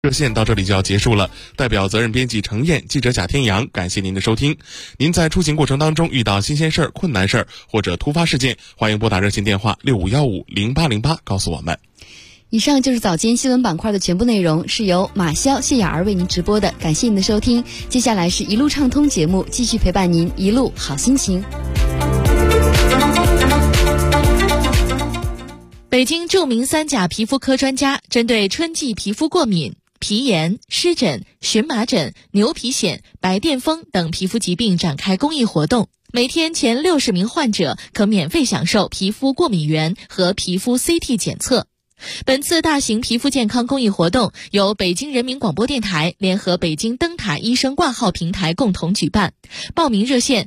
热线到这里就要结束了，代表责任编辑程燕、记者贾天阳，感谢您的收听。您在出行过程当中遇到新鲜事儿、困难事儿或者突发事件，欢迎拨打热线电话65150808告诉我们。 以上就是早间新闻板块的全部内容，是由马潇、谢雅儿为您直播的，感谢您的收听。接下来是一路畅通节目，继续陪伴您一路好心情。 北京著名3甲皮肤科专家针对春季皮肤过敏、皮炎、湿疹、荨麻疹、牛皮癣、白癜风等皮肤疾病展开公益活动，每天前60名患者可免费享受皮肤过敏原和皮肤 CT 检测。本次大型皮肤健康公益活动由北京人民广播电台联合北京灯塔医生挂号平台共同举办，报名热线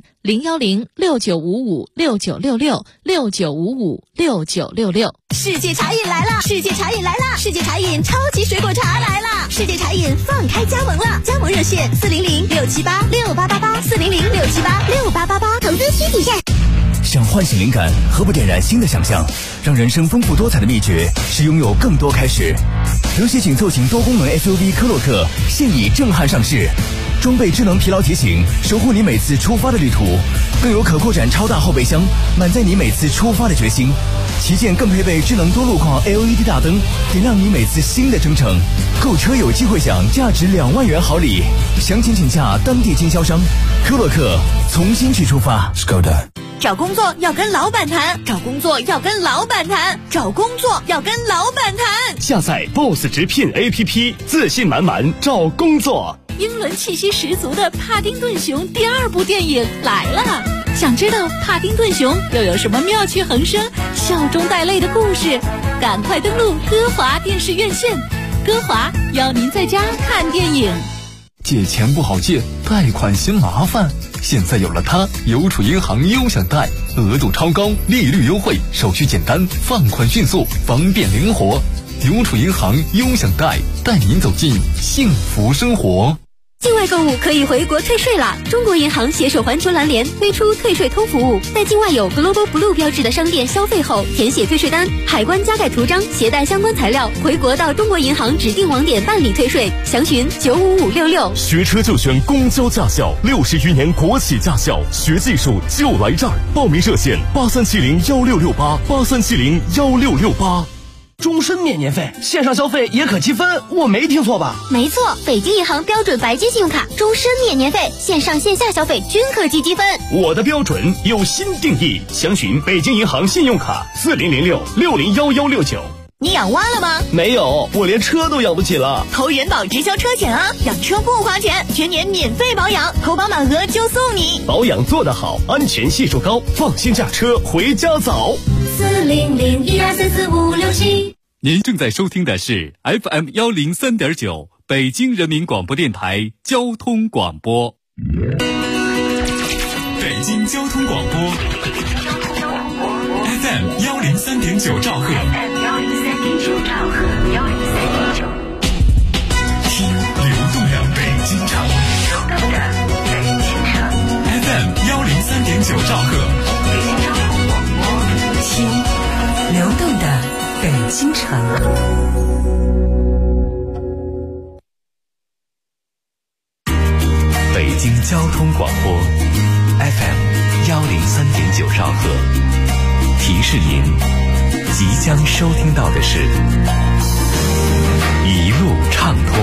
0106955696669556966。 世界茶饮来了！世界茶饮来了！世界茶饮超级水果茶来了！世界茶饮放开加盟了，加盟热线400-678-6888，400-678-6888，投资需谨慎。 想唤醒灵感，何不点燃新的想象？让人生丰富多彩的秘诀是拥有更多开始。流血紧凑型多功能 SUV 科洛克现已震撼上市，装备智能疲劳提醒，守护你每次出发的旅途，更有可扩展超大后备箱，满载你每次出发的决心。旗舰更配备智能多路况 LED 大灯，点亮你每次新的征程。购车有机会享价值2万元好礼，详情请洽当地经销商。科洛克，从新去出发。Skoda。 找工作要跟老板谈，找工作要跟老板谈，找工作要跟老板谈。 下载 BOSS 直聘 APP， 自信满满找工作。 英伦气息十足的帕丁顿熊第2部电影来了，想知道帕丁顿熊又有什么妙趣横生、笑中带泪的故事？赶快登录歌华电视院线，歌华邀您在家看电影。 借钱不好借，贷款嫌麻烦，现在有了它，邮储银行优享贷，额度超高，利率优惠，手续简单，放款迅速，方便灵活。邮储银行优享贷，带您走进幸福生活。 境外购物可以回国退税了！中国银行携手环球蓝联推出退税通服务，在境外有 Global Blue 标志的商店消费后，填写退税单，海关加盖图章，携带相关材料，回国到中国银行指定网点办理退税。详询95566。 学车就选公交驾校，60余年国企驾校，学技术就来这儿。报名热线83701668，83701668。 终身免年费，线上消费也可积分，我没听错吧？ 没错，北京银行标准白金信用卡终身免年费，线上线下消费均可积积分。 我的标准有新定义，详询北京银行信用卡4006601169。 你养蛙了吗？ 没有，我连车都养不起了。 投人保直销车险啊，养车不花钱，全年免费保养，投保满额就送你。 保养做得好，安全系数高，放心驾车回家早。 40012344567。 您正在收听的是 FM 103.9北京人民广播电台交通广播。北京交通广播 FM 103.9兆赫。听流动的北京城。FM 103.9兆赫。 听流动的北京城。 北京交通广播 FM 103.9兆赫，提示您即将收听到的是一路畅通。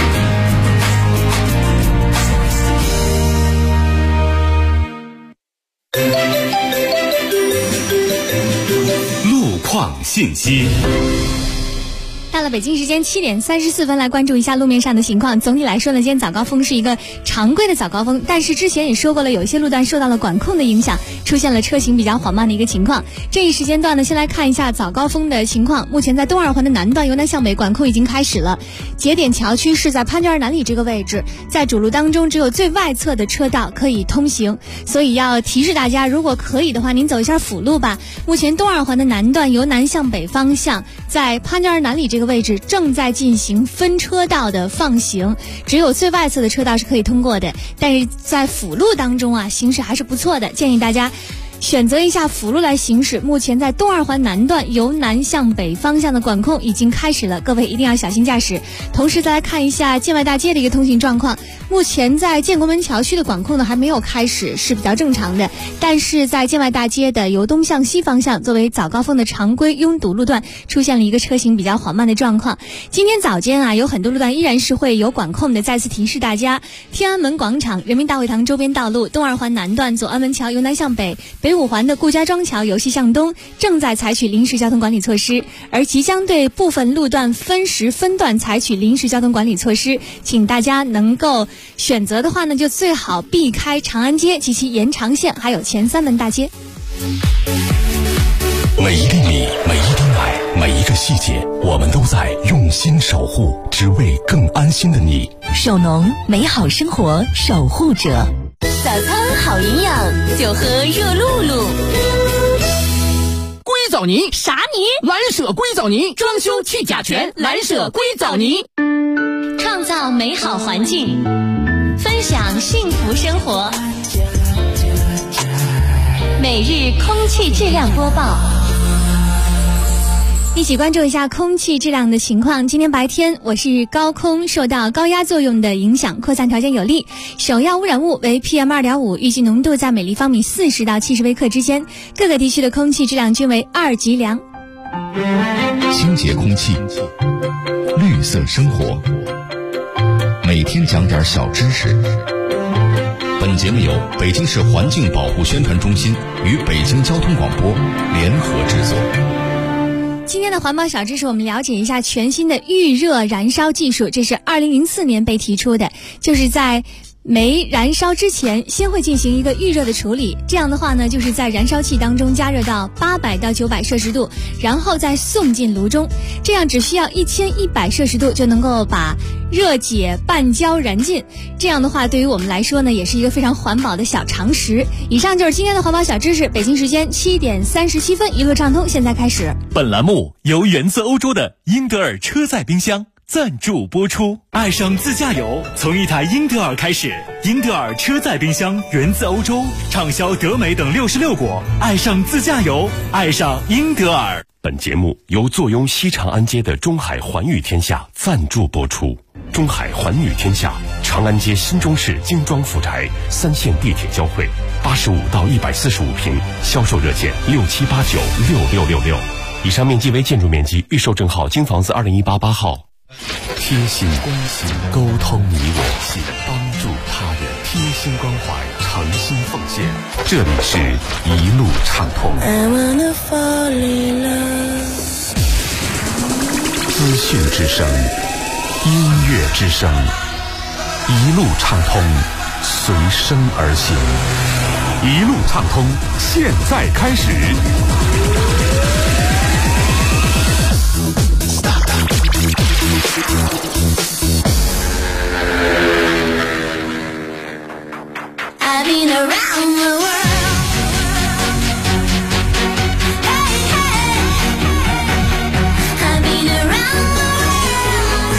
路况信息。 到了北京时间7点34分，来关注一下路面上的情况。总体来说呢，今天早高峰是一个常规的早高峰，但是之前也说过了，有一些路段受到了管控的影响，出现了车行比较缓慢的一个情况。这一时间段呢，先来看一下早高峰的情况。目前在东二环的南段由南向北管控已经开始了，节点桥区是在潘家园南里这个位置，在主路当中只有最外侧的车道可以通行，所以要提示大家，如果可以的话，您走一下辅路吧。目前东二环的南段由南向北方向，在潘家园南里这个位置正在进行分车道的放行，只有最外侧的车道是可以通过的，但是在辅路当中啊，形势还是不错的，建议大家选择一下辅路来行驶。目前在东二环南段由南向北方向的管控已经开始了，各位一定要小心驾驶。同时再来看一下建外大街的一个通行状况，目前在建国门桥区的管控呢还没有开始，是比较正常的。但是在建外大街的由东向西方向作为早高峰的常规拥堵路段，出现了一个车行比较缓慢的状况。今天早间啊，有很多路段依然是会有管控的，再次提示大家，天安门广场、人民大会堂周边道路、东二环南段左安门桥由南向北、北五环的顾家庄桥由西向东正在采取临时交通管理措施，而即将对部分路段分时分段采取临时交通管理措施，请大家能够选择的话呢，就最好避开长安街及其延长线，还有前三门大街。 每一粒米，每一滴奶，每一个细节，我们都在用心守护，只为更安心的你。 手农，美好生活守护者。 早餐好营养，就喝热露露。 硅藻泥啥泥？ 蓝舍硅藻泥，装修去甲醛，蓝舍硅藻泥。 创造美好环境，分享幸福生活。每日空气质量播报， 一起关注一下空气质量的情况。今天白天我市高空受到高压作用的影响，扩散条件有利，首要污染物为 PM2.5， 预计浓度在每立方米40到70微克之间，各个地区的空气质量均为2级良。 清洁空气，绿色生活，每天讲点小知识。本节目由北京市环境保护宣传中心与北京交通广播联合制作。 今天的环保小知识，我们了解一下全新的预热燃烧技术，这是2004年被提出的，就是在煤燃烧之前先会进行一个预热的处理，这样的话呢，就是在燃烧器当中加热到800到900摄氏度，然后再送进炉中，这样只需要1100摄氏度就能够把热解半焦燃尽。这样的话对于我们来说呢，也是一个非常环保的小常识。以上就是今天的环保小知识，北京时间7点37分，一路畅通现在开始。 本栏目由源自欧洲的英德尔车载冰箱赞助播出。爱上自驾游，从一台英德尔开始。英德尔车载冰箱源自欧洲，畅销德美等66国。爱上自驾游，爱上英德尔。 本节目由坐拥西长安街的中海环宇天下赞助播出。中海环宇天下，长安街新中式精装复宅，3线地铁交汇，85到145平，销售热线67896666。以上面积为建筑面积，预售证号京房子20188号。贴心关心，沟通你我，帮助他人，贴心关怀，诚心奉献。这里是一路畅通。资讯之声，音乐之声，一路畅通，随声而行。一路畅通，现在开始。 I've been around the world. Hey, hey. I've been around the world.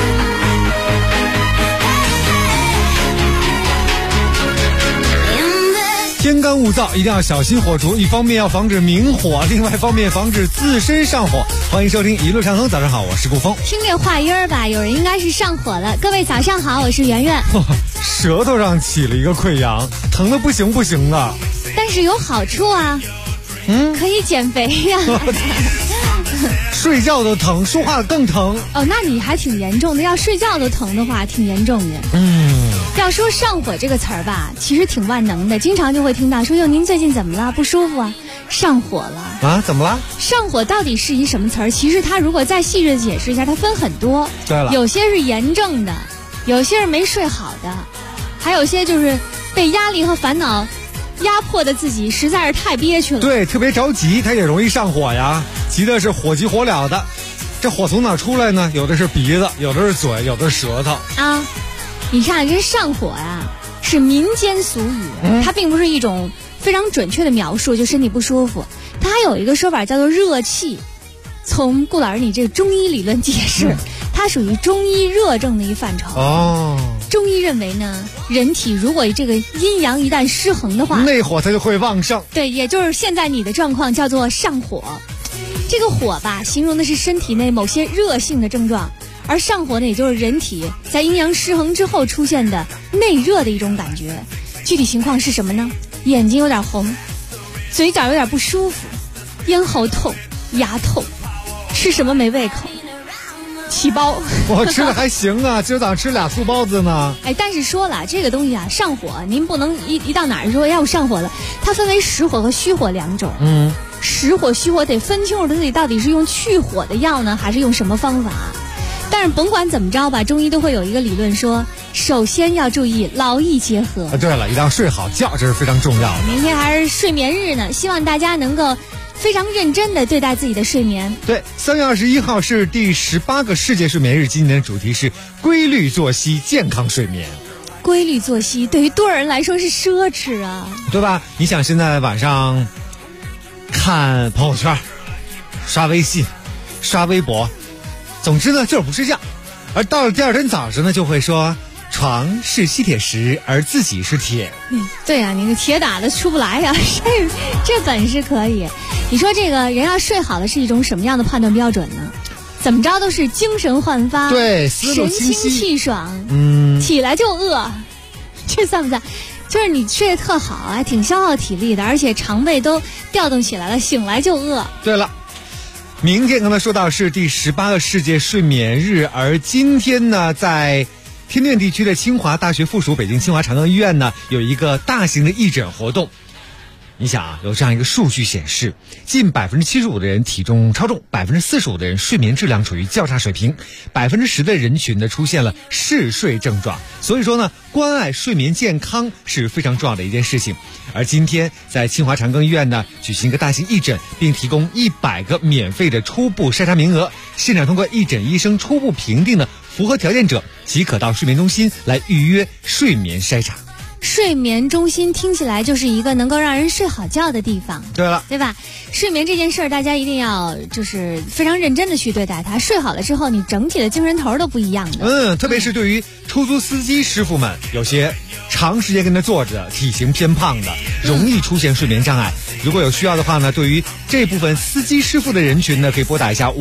Hey, hey. 天干物燥，一定要小心火烛。一方面要防止明火，另外一方面防止自身上火。欢迎收听一路畅通，早上好，我是顾峰。 听这话音儿吧，有人应该是上火了。各位早上好，我是圆圆。 舌头上起了一个溃疡，疼的不行不行的。 但是有好处啊，可以减肥呀。 睡觉都疼，说话更疼。 哦，那你还挺严重的。要睡觉都疼的话，挺严重的。要说上火这个词儿吧，其实挺万能的，经常就会听到说，哟，您最近怎么了？不舒服啊？上火了啊？怎么了？ 上火到底是一什么词儿？其实它如果再细致的解释一下，它分很多。 对了， 有些是炎症的，有些是没睡好的，还有些就是被压力和烦恼压迫的自己实在是太憋屈了。 对，特别着急，它也容易上火呀，急的是火急火燎的。这火从哪出来呢？有的是鼻子，有的是嘴，有的是舌头啊。你看这上火呀，是民间俗语，它并不是一种非常准确的描述，就身体不舒服。它还有一个说法叫做热气。从顾老师你这个中医理论解释，它属于中医热症的一范畴。 哦， 中医认为呢，人体如果这个阴阳一旦失衡的话， 内火它就会旺盛。 对，也就是现在你的状况叫做上火。这个火吧，形容的是身体内某些热性的症状，而上火呢，也就是人体在阴阳失衡之后出现的内热的一种感觉。具体情况是什么呢？眼睛有点红，嘴角有点不舒服，咽喉痛，牙痛，吃什么没胃口，起包。 我吃的还行啊，今儿早上吃2素包子呢。 哎，但是说了这个东西啊，上火您不能一到哪儿说要上火了，它分为实火和虚火2种。实火虚火得分清楚自己到底是用去火的药呢，还是用什么方法。但是甭管怎么着吧，中医都会有一个理论说，首先要注意劳逸结合。 对了，一定要睡好觉，这是非常重要的。 明天还是睡眠日呢，希望大家能够非常认真地对待自己的睡眠。 对，3月21号是第18个世界睡眠日，今年的主题是规律作息，健康睡眠。 规律作息对于多少人来说是奢侈啊， 对吧？你想现在晚上看朋友圈，刷微信，刷微博，总之呢就是不睡觉，而到了第二天早上呢就会说床是吸铁石，而自己是铁。 对啊，你的铁打的出不来呀，这本事可以。你说这个人要睡好了是一种什么样的判断标准呢？怎么着都是精神焕发， 对，思路清晰， 神清气爽，起来就饿，这算不算？就是你睡得特好，还挺消耗体力的，而且肠胃都调动起来了，醒来就饿。 对了，明天刚才说到是第18个世界睡眠日，而今天呢，在天津地区的清华大学附属北京清华长庚医院呢，有一个大型的义诊活动。你想啊，有这样一个数据显示，近75%的人体重超重，45%的人睡眠质量处于较差水平，10%的人群呢出现了嗜睡症状。所以说呢，关爱睡眠健康是非常重要的一件事情。而今天在清华长庚医院呢举行一个大型义诊，并提供100个免费的初步筛查名额，现场通过义诊医生初步评定的符合条件者，即可到睡眠中心来预约睡眠筛查。 睡眠中心听起来就是一个能够让人睡好觉的地方。 对了， 对吧？睡眠这件事儿，大家一定要就是非常认真的去对待它。睡好了之后，你整体的精神头都不一样的。 特别是对于出租司机师傅们，有些长时间跟他坐着，体型偏胖的，容易出现睡眠障碍。如果有需要的话呢，对于这部分司机师傅的人群呢，可以拨打一下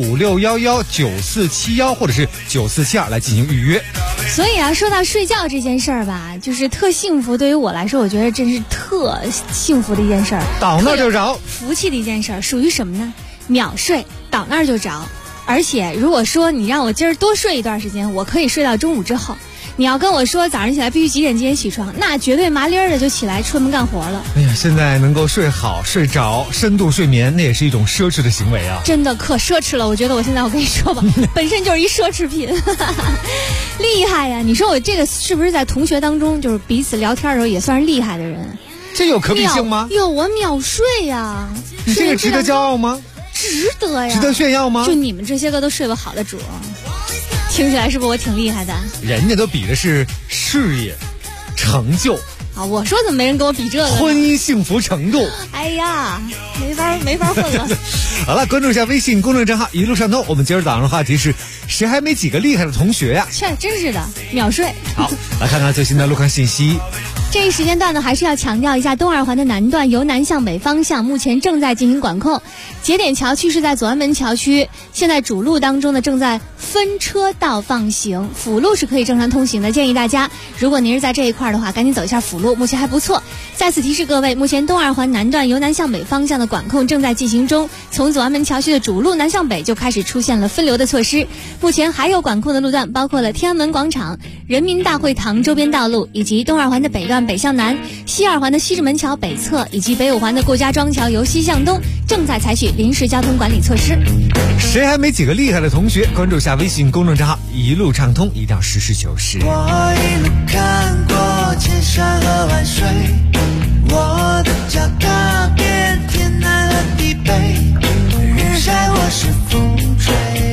56119471或者是9472来进行预约。 所以啊，说到睡觉这件事儿吧，就是特幸福。对于我来说，我觉得真是特幸福的一件事儿， 倒那就着， 福气的一件事儿。属于什么呢？秒睡，倒那就着。而且如果说你让我今儿多睡一段时间，我可以睡到中午之后。你要跟我说早上起来必须几点起床，那绝对麻利儿的就起来出门干活了。 哎呀，现在能够睡好睡着深度睡眠，那也是一种奢侈的行为啊！ 真的可奢侈了，我觉得我跟你说吧，本身就是一奢侈品，厉害呀！你说我这个是不是在同学当中就是彼此聊天的时候也算是厉害的人？ 这有可比性吗？ 有，我秒睡呀！ 你这个值得骄傲吗？ 值得呀！ 值得炫耀吗？ 就你们这些个都睡不好的主，听起来是不是我挺厉害的？ 人家都比的是事业成就啊！我说怎么没人跟我比这个？ 婚姻幸福程度。 哎呀，没法混了。 好了，关注一下微信公众账号一路上通。我们今儿早上的话题是谁还没几个厉害的同学呀？ 真是的，秒睡。 好，来看看最新的路况信息。 这一时间段呢，还是要强调一下，东二环的南段由南向北方向目前正在进行管控，节点桥区是在左安门桥区，现在主路当中呢正在分车道放行，辅路是可以正常通行的。建议大家，如果您是在这一块的话，赶紧走一下辅路，目前还不错。在此提示各位，目前东二环南段由南向北方向的管控正在进行中，从左安门桥区的主路南向北就开始出现了分流的措施。目前还有管控的路段包括了天安门广场、人民大会堂周边道路，以及东二环的北段北向南、西二环的西直门桥北侧以及北五环的顾家庄桥由西向东，正在采取临时交通管理措施。 谁还没几个厉害的同学？关注一下微信公众账号一路畅通，一定要实事求是。 我一路看过千山和万水，我的脚踏遍天南和地北，日晒或是风吹，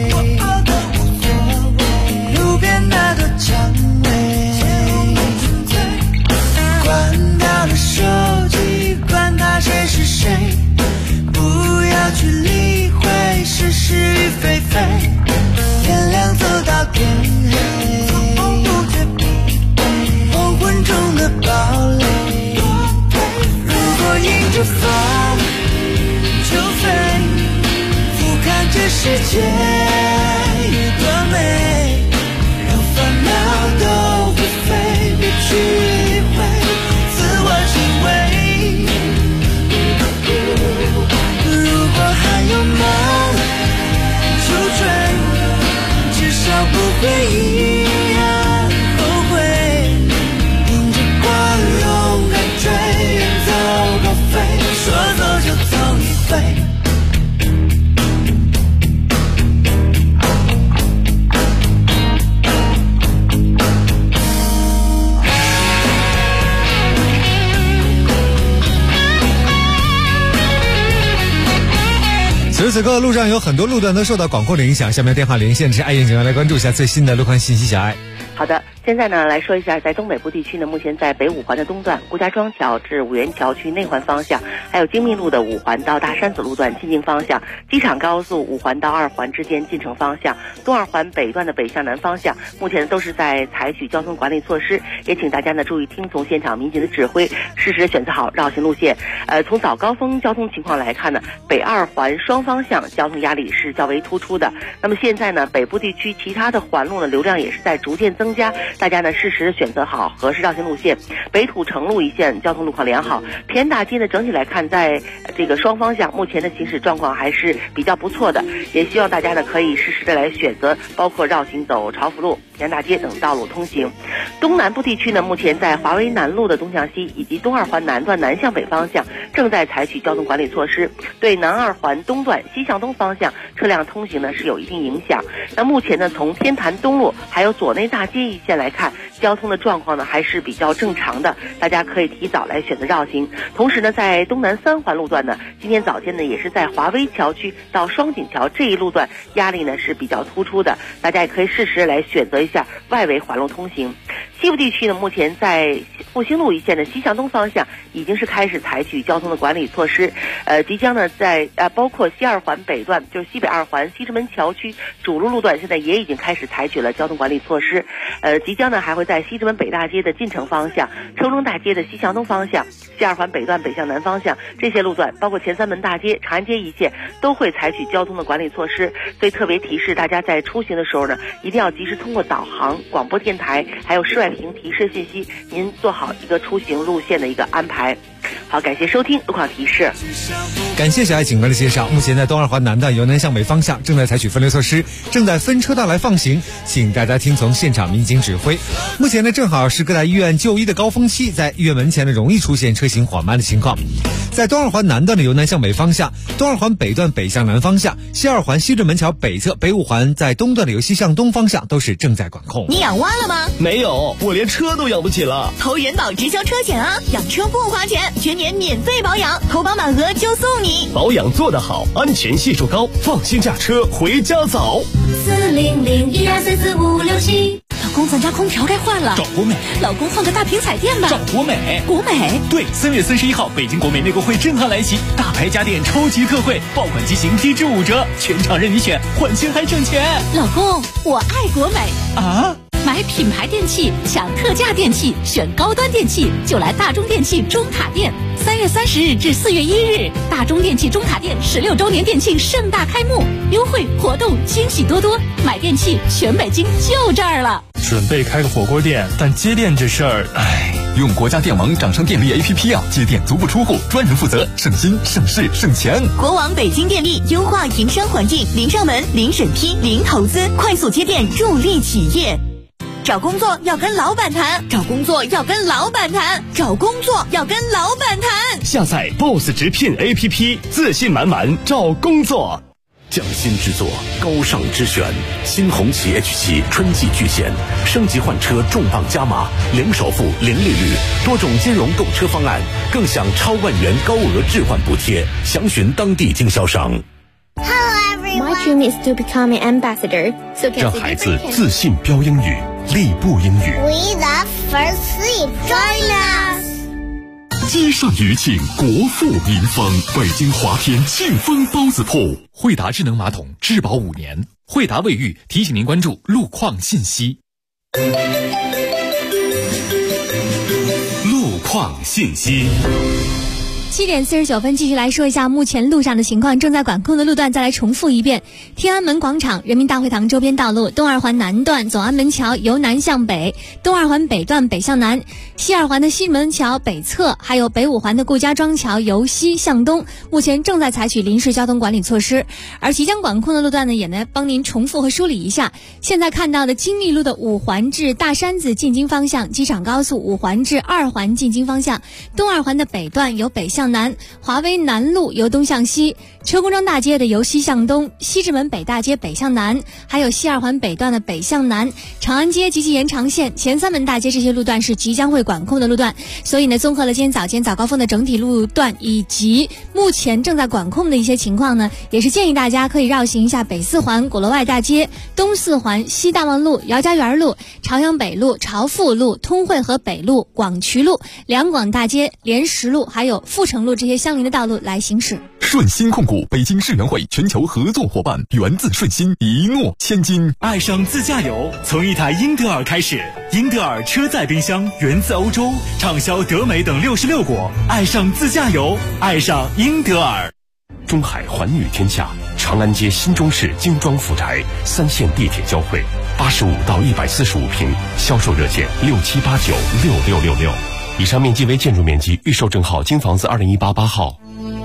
路边那朵蔷薇，关掉了手机，管他谁是谁，不要去理会是是与非非，天亮走到天黑， 此刻路上有很多路段都受到管控的影响，下面电话连线的是爱燕警员来关注一下最新的路况信息。小爱， 好的，现在呢来说一下，在东北部地区呢，目前在北五环的东段顾家庄桥至五元桥区内环方向，还有京密路的五环到大山子路段进京方向，机场高速五环到二环之间进城方向，东二环北段的北向南方向，目前都是在采取交通管理措施，也请大家呢注意听从现场民警的指挥，适时选择好绕行路线。从早高峰交通情况来看呢，北二环双方向交通压力是较为突出的。那么现在呢，北部地区其他的环路的流量也是在逐渐增加，大家呢适时选择好合适绕行路线。北土城路一线交通路况良好，平安大街呢整体来看，在这个双方向目前的行驶状况还是比较不错的，也希望大家呢可以适时的来选择，包括绕行走朝福路、平安大街等道路通行。东南部地区呢，目前在华威南路的东向西以及东二环南段南向北方向正在采取交通管理措施，对南二环东段西向东方向车辆通行呢是有一定影响。那目前呢，从天坛东路还有左内大街一线来看，交通的状况呢还是比较正常的，大家可以提早来选择绕行。同时呢，在东南三环路段呢，今天早间呢也是在华威桥区到双井桥这一路段压力呢是比较突出的，大家也可以适时来选择一下外围环路通行。西部地区呢，目前在复兴路一线的西向东方向已经是开始采取交通的管理措施，即将呢在包括西二环北段，就是西北二环西直门桥区主路路段，现在也已经开始采取了交通管理措施，即将呢还会在西直门北大街的进城方向、周庄大街的西向东方向、西二环北段北向南方向这些路段，包括前三门大街、长安街一线都会采取交通的管理措施，所以特别提示大家在出行的时候呢，一定要及时通过导航、广播电台还有室外屏提示信息，您做好一个出行路线的一个安排。好，感谢收听路况提示。 感谢小爱警官的介绍。目前在东二环南段由南向北方向正在采取分流措施，正在分车道来放行，请大家听从现场民警指挥。目前呢，正好是各大医院就医的高峰期，在医院门前呢容易出现车行缓慢的情况。在东二环南段的由南向北方向，东二环北段北向南方向，西二环西直门桥北侧，北五环在东段的由西向东方向都是正在管控。 你养蛙了吗？ 没有，我连车都养不起了。 投人保直销车险啊，养车不花钱，全年免费保养，投保满额就送你。 保养做得好，安全系数高，放心驾车回家早。 40012344567。 老公，咱家空调该换了， 找国美。 老公，换个大屏彩电吧， 找国美。 国美， 对，3月31号，北京国美内购会震撼来袭，大牌家电超级特惠，爆款机型低至5折，全场任你选，换新还省钱。 老公，我爱国美啊！ 买品牌电器，抢特价电器，选高端电器就来大中电器中塔店。3月30日至4月1日，大中电器中塔店16周年店庆盛大开幕，优惠活动惊喜多多，买电器全北京就这儿了。 准备开个火锅店，但接电这事儿， 用国家电网掌上电力 APP 啊，接电足不出户，专人负责，省心省事省钱。 国网北京电力优化营商环境，零上门、零审批、零投资，快速接电，助力企业。找工作要跟老板谈，找工作要跟老板谈，找工作要跟老板谈。 下载 BOSS 直聘 APP， 自信满满找工作。 匠心之作，高尚之选，新红旗 H7 春季巨献，升级换车重磅加码，零首付、零利率，多种金融购车方案，更享超万元高额置换补贴，详询当地经销商。 My dream is to become an ambassador. 让孩子自信标英语，立步英语。 We love first sleep. Join us. 街上余庆，国富民丰。北京华天庆丰包子铺， 惠达智能马桶质保5年。惠达卫浴提醒您关注路况信息。 路况信息。 7点49分，继续来说一下目前路上的情况。正在管控的路段再来重复一遍：天安门广场、人民大会堂周边道路、东二环南段总安门桥由南向北、东二环北段北向南、西二环的西门桥北侧，还有北五环的顾家庄桥由西向东，目前正在采取临时交通管理措施。而即将管控的路段呢，也来帮您重复和梳理一下。现在看到的京密路的五环至大山子进京方向，机场高速五环至2环进京方向，东二环的北段由北向向南，华威南路由东向西，车公庄大街的由西向东，西直门北大街北向南，还有西二环北段的北向南，长安街及其延长线、前三门大街这些路段是即将会管控的路段。所以呢，综合了今天早间早高峰的整体路段以及目前正在管控的一些情况呢，也是建议大家可以绕行一下北四环鼓楼外大街、东四环西大望路、姚家园路、朝阳北路、朝富路、通惠河北路、广渠路、两广大街、莲石路还有阜成路这些相邻的道路来行驶。 顺鑫控股北京世园会全球合作伙伴，源自顺鑫，一诺千金。 爱上自驾游，从一台英德尔开始。英德尔车载冰箱源自欧洲，畅销德美等66国。爱上自驾游，爱上英德尔。 中海环宇天下，长安街新中式精装复宅，3线地铁交汇，85到145平，销售热线67896666。以上面积为建筑面积，预售证号京房子20188号。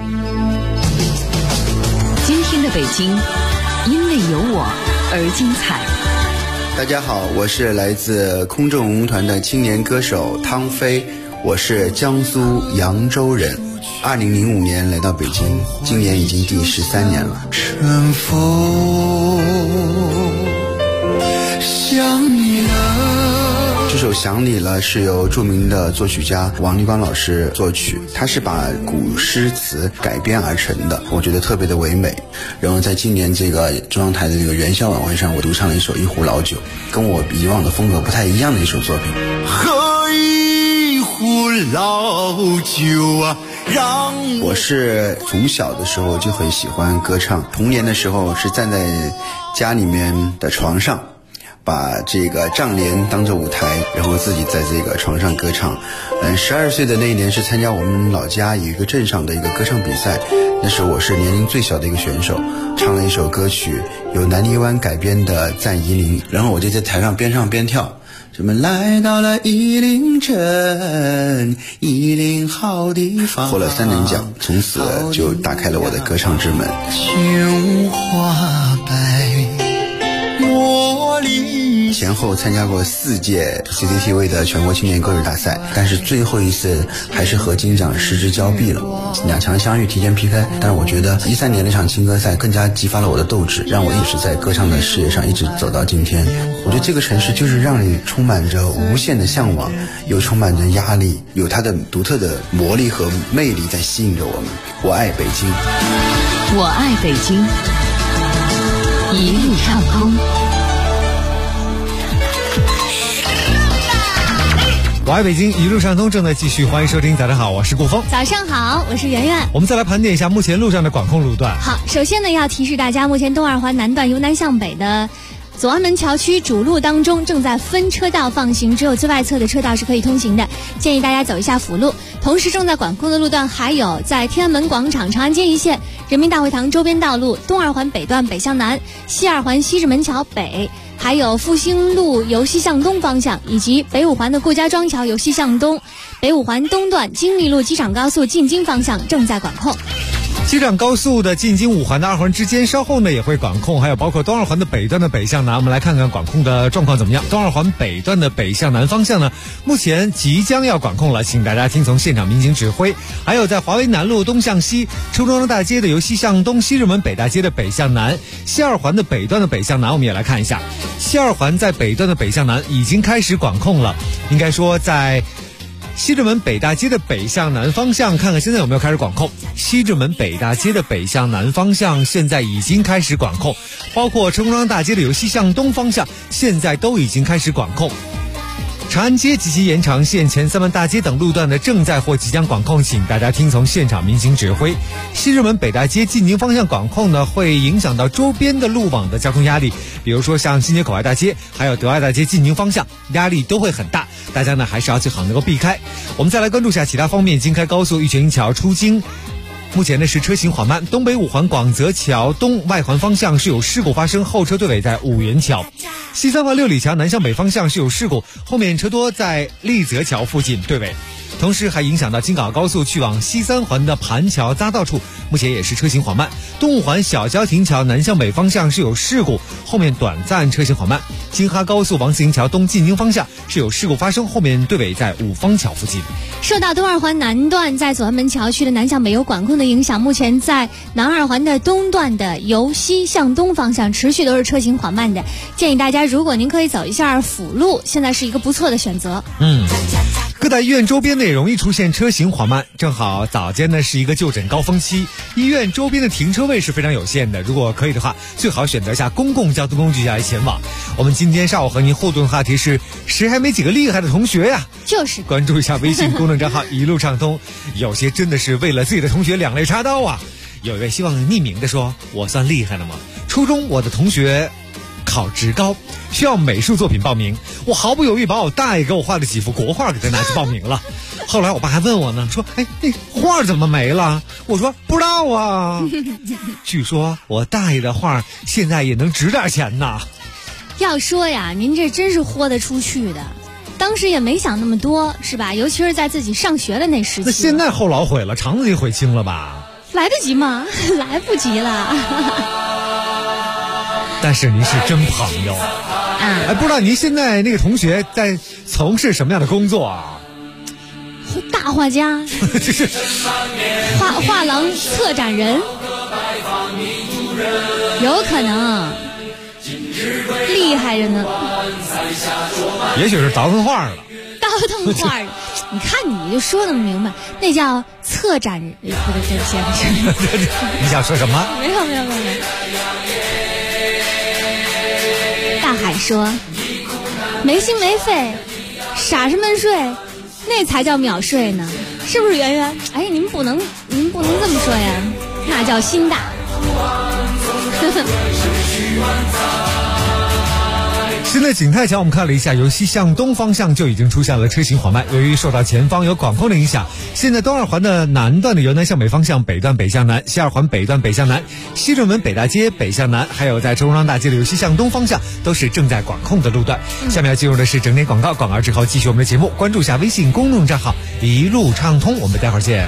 今天的北京，因为有我而精彩。 大家好，我是来自空政文工团的青年歌手汤飞，我是江苏扬州人，2005年来到北京，今年已经第13年了。 春风想你了。 这首《想你了》是由著名的作曲家王立光老师作曲，他是把古诗词改编而成的，我觉得特别的唯美。然后在今年这个中央台的这个元宵晚会上，我独唱了一首《一壶老酒》，跟我以往的风格不太一样的一首作品。 喝一壶老酒啊，让我是从小的时候就很喜欢歌唱，童年的时候是站在家里面的床上，把这个帐帘当作舞台，然后自己在这个床上歌唱。12岁的那一年是参加我们老家有一个镇上的一个歌唱比赛，那时候我是年龄最小的一个选手，唱了一首歌曲由南泥湾改编的《赞夷陵》，然后我就在台上边唱边跳，什么来到了夷陵镇，夷陵好地方，获了3等奖，从此就打开了我的歌唱之门。 秋花白，茉莉。 前后参加过4届 CCTV 的全国青年歌手大赛，但是最后一次还是和金奖失之交臂了，2强相遇提前 PK。但是我觉得13年那场青歌赛更加激发了我的斗志，让我一直在歌唱的事业上一直走到今天。我觉得这个城市就是让你充满着无限的向往，又充满着压力，有它的独特的魔力和魅力在吸引着我们。我爱北京， 我爱北京，一路上空。 我爱北京，一路上通正在继续，欢迎收听。早上好，我是顾峰。 早上好，我是圆圆。 我们再来盘点一下目前路上的管控路段。 好，首先呢要提示大家，目前东二环南段由南向北的左安门桥区主路当中正在分车道放行，只有最外侧的车道是可以通行的，建议大家走一下辅路。同时正在管控的路段还有在天安门广场、长安街一线、人民大会堂周边道路、东二环北段北向南、西二环西直门桥北，还有复兴路由西向东方向，以及北五环的顾家庄桥由西向东，北五环东段金密路机场高速进京方向正在管控。 机场高速的进京5环的2环之间稍后呢也会管控，还有包括东二环的北段的北向南，我们来看看管控的状况怎么样。东二环北段的北向南方向呢，目前即将要管控了，请大家听从现场民警指挥。还有在华威南路东向西，车公庄大街的由西向东，西直门北大街的北向南，西二环的北段的北向南，我们也来看一下，西二环在北段的北向南已经开始管控了，应该说在西直门北大街的北向南方向，看看现在有没有开始管控。西直门北大街的北向南方向现在已经开始管控，包括车公庄大街的由西向东方向现在都已经开始管控。长安街及其延长线、前三门大街等路段的正在或即将管控，请大家听从现场民警指挥。西直门北大街进京方向管控呢，会影响到周边的路网的交通压力，比如说像新街口外大街还有德爱大街进京方向压力都会很大，大家呢还是要最好能够避开。我们再来关注一下其他方面，京开高速玉泉营桥出京目前呢是车行缓慢，东北五环广泽桥东外环方向是有事故发生，后车队尾在五元桥。西三环六里桥南向北方向是有事故，后面车多在立泽桥附近队尾。 同时还影响到京港澳高速去往西三环的盘桥匝道处，目前也是车行缓慢。东五环小交亭桥南向北方向是有事故，后面短暂车行缓慢。京哈高速王自营桥东进京方向是有事故发生，后面队尾在五方桥附近。 受到东二环南段在左安门桥区的南向北有管控的影响，目前在南二环的东段的由西向东方向持续都是车行缓慢的，建议大家如果您可以走一下辅路，现在是一个不错的选择。 各大医院周边呢也容易出现车行缓慢，正好早间呢是一个就诊高峰期，医院周边的停车位是非常有限的，如果可以的话，最好选择下公共交通工具来前往。我们今天上午和您互动的话题是谁还没几个厉害的同学呀？ 就是关注一下微信公众账号一路畅通，有些真的是为了自己的同学两肋插刀啊。有一位希望匿名的说，我算厉害了吗？初中我的同学考职高，需要美术作品报名，我毫不犹豫把我大爷给我画的几幅国画给他拿去报名了。后来我爸还问我呢，说那画怎么没了？我说不知道啊。据说我大爷的画现在也能值点钱呐。 要说呀，您这真是豁得出去的，当时也没想那么多，是吧？尤其是在自己上学的那时期。 那现在后老悔了，肠子也悔青了吧？ 来得及吗？来不及了。 但是您是真朋友啊！不知道您现在那个同学在从事什么样的工作啊？ 大画家， 就是画廊策展人，有可能厉害着呢。 也许是倒腾画了。 倒腾画，你看你就说那么明白，那叫策展人。不对，对不起。 你想说什么？ 没有。大海说：“没心没肺，傻是闷睡，那才叫秒睡呢，是不是圆圆？哎，您不能这么说呀，那叫心大。” 现在景泰桥我们看了一下，由西向东方向就已经出现了车行缓慢，由于受到前方有管控的影响，现在东二环的南段的由南向北方向北段北向南，西二环北段北向南，西直门北大街北向南，还有在中央大街的由西向东方向都是正在管控的路段。下面要进入的是整点广告，广告之后继续我们的节目，关注一下微信公众账号一路畅通，我们待会儿见。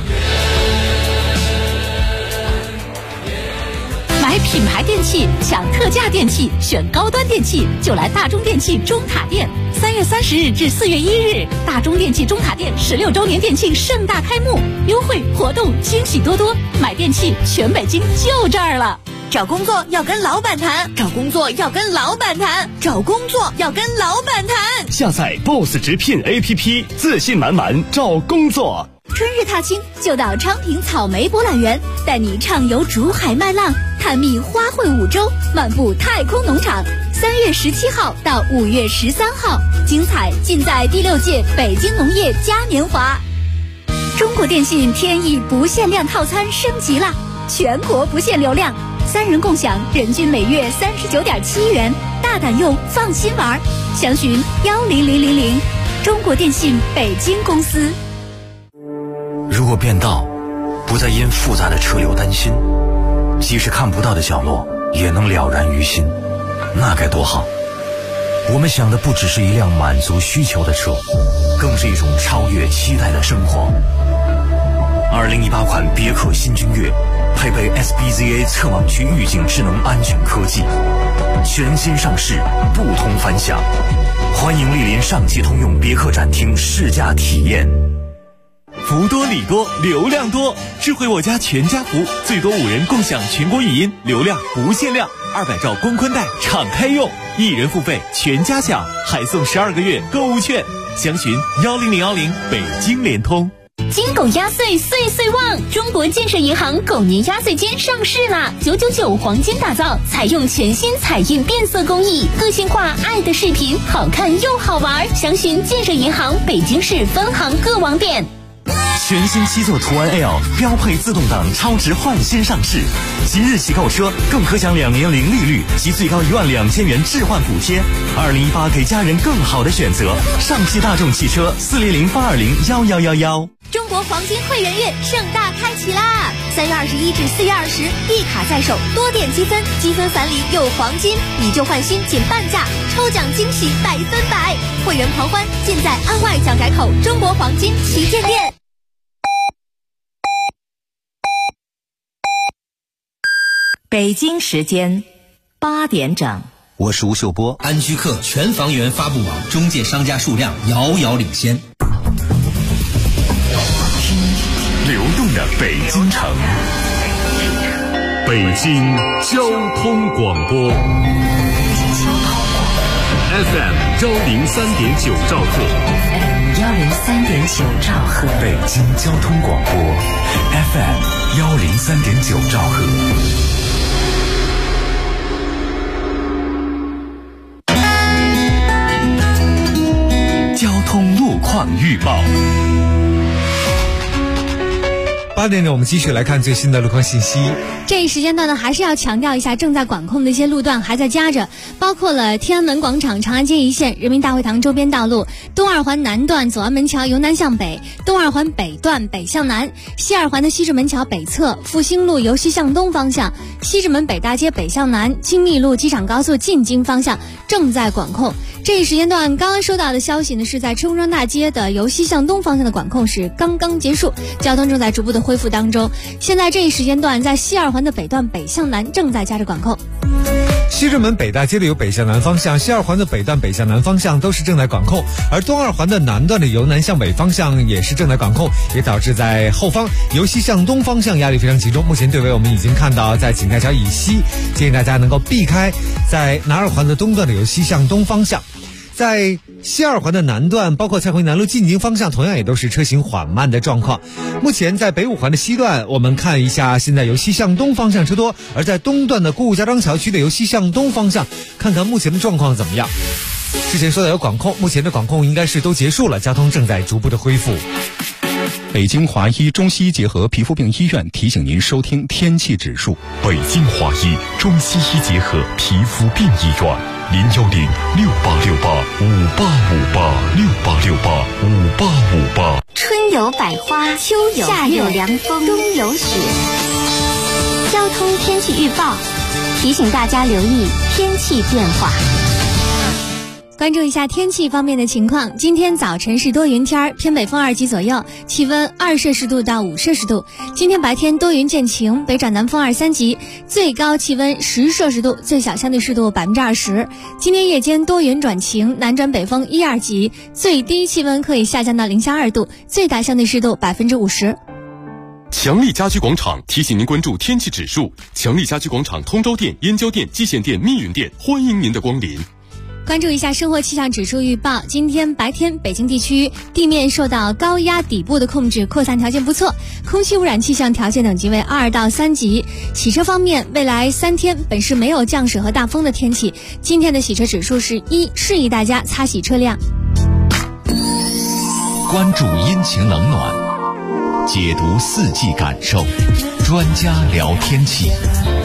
买品牌电器，抢特价电器，选高端电器就来大中电器中塔店。3月30日至4月1日，大中电器中塔店16周年店庆盛大开幕，优惠活动惊喜多多，买电器全北京就这儿了。 找工作要跟老板谈，找工作要跟老板谈，找工作要跟老板谈。 下载 BOSS 直聘 APP， 自信满满找工作。 春日踏青就到昌平草莓博览园，带你畅游竹海麦浪，探秘花卉五洲，漫步太空农场。3月17号到5月13号，精彩尽在第6届北京农业嘉年华。中国电信天翼不限量套餐升级了，全国不限流量，3人共享，人均每月39.7元，大胆用，放心玩。详询10000，中国电信北京公司。 如果变道，不再因复杂的车流担心，即使看不到的角落也能了然于心，那该多好。我们想的不只是一辆满足需求的车，更是一种超越期待的生活。2018款别克新君越配备 SBZA 侧网区预警智能安全科技，全新上市，不同凡响。欢迎莅临上汽通用别克展厅试驾体验。 福多礼多，流量多，智慧我家全家福，最多5人共享全国语音，流量不限量，200兆光宽带敞开用，1人付费全家享，还送12个月购物券。详询10010北京联通。 金狗压岁岁岁旺！中国建设银行狗年压岁金上市啦！999黄金打造，采用全新彩印变色工艺，个性化爱的视频，好看又好玩。详询建设银行北京市分行各网点。 全新七座途安 L 标配自动挡超值换新上市，即日起购车更可享2年零利率及最高12000元置换补贴。2018给家人更好的选择，上汽大众汽车40082011111。 中国黄金会员月盛大开启啦！3月21至4月20，一卡在手，多点积分，积分返礼有黄金，以旧换新仅半价，抽奖惊喜100分百，会员狂欢尽在安外蒋改口中国黄金旗舰店。 北京时间8点整。 我是吴秀波。 安居客全房源发布网中介商家数量遥遥领先。 流动的北京城，北京交通广播 FM 103.9兆赫 103.9兆赫， 北京交通广播 FM 103.9兆赫。交通路况预报。 8点整，我们继续来看最新的路况信息。 这一时间段呢，还是要强调一下，正在管控的一些路段还在加着，包括了天安门广场、长安街一线、人民大会堂周边道路、东二环南段左安门桥由南向北、东二环北段北向南、西二环的西直门桥北侧、复兴路由西向东方向、西直门北大街北向南、金密路机场高速进京方向正在管控。这一时间段刚刚收到的消息呢，是在春宫庄大街的由西向东方向的管控是刚刚结束，交通正在逐步的恢复当中。现在这一时间段，在西二环的北段北向南正在加着管控。 西直门北大街的由北向南方向，西二环的北段北向南方向都是正在管控，而东二环的南段的由南向北方向也是正在管控，也导致在后方由西向东方向压力非常集中。目前队尾我们已经看到，在井盖桥以西，建议大家能够避开在南二环的东段的由西向东方向。在西二环的南段，包括蔡逵南路进京方向，同样也都是车行缓慢的状况。目前在北五环的西段，我们看一下，现在由西向东方向车多，而在东段的郭务家庄桥区的由西向东方向，看看目前的状况怎么样。之前说的有管控，目前的管控应该是都结束了，交通正在逐步的恢复。 北京华医中西医结合皮肤病医院提醒您收听天气指数。 北京华医中西医结合皮肤病医院，01068685868586858。 春有百花，秋有夏有凉风，冬有雪。交通天气预报提醒大家留意天气变化。 关注一下天气方面的情况，今天早晨是多云天，偏北风2级左右，气温2摄氏度到5摄氏度。今天白天多云见晴，北转南风2、3级，最高气温10摄氏度，最小相对湿度20%。今天夜间多云转晴，南转北风1、2级，最低气温可以下降到零下2度，最大相对湿度50%。 强力家居广场提醒您关注天气指数。强力家居广场通州店、燕郊店、蓟县店、密云店，欢迎您的光临。 关注一下生活气象指数预报，今天白天北京地区地面受到高压底部的控制，扩散条件不错，空气污染气象条件等级为2到3级。洗车方面，未来3天本市没有降水和大风的天气，今天的洗车指数是1，示意大家擦洗车辆。 关注阴晴冷暖，解读四季感受，专家聊天气。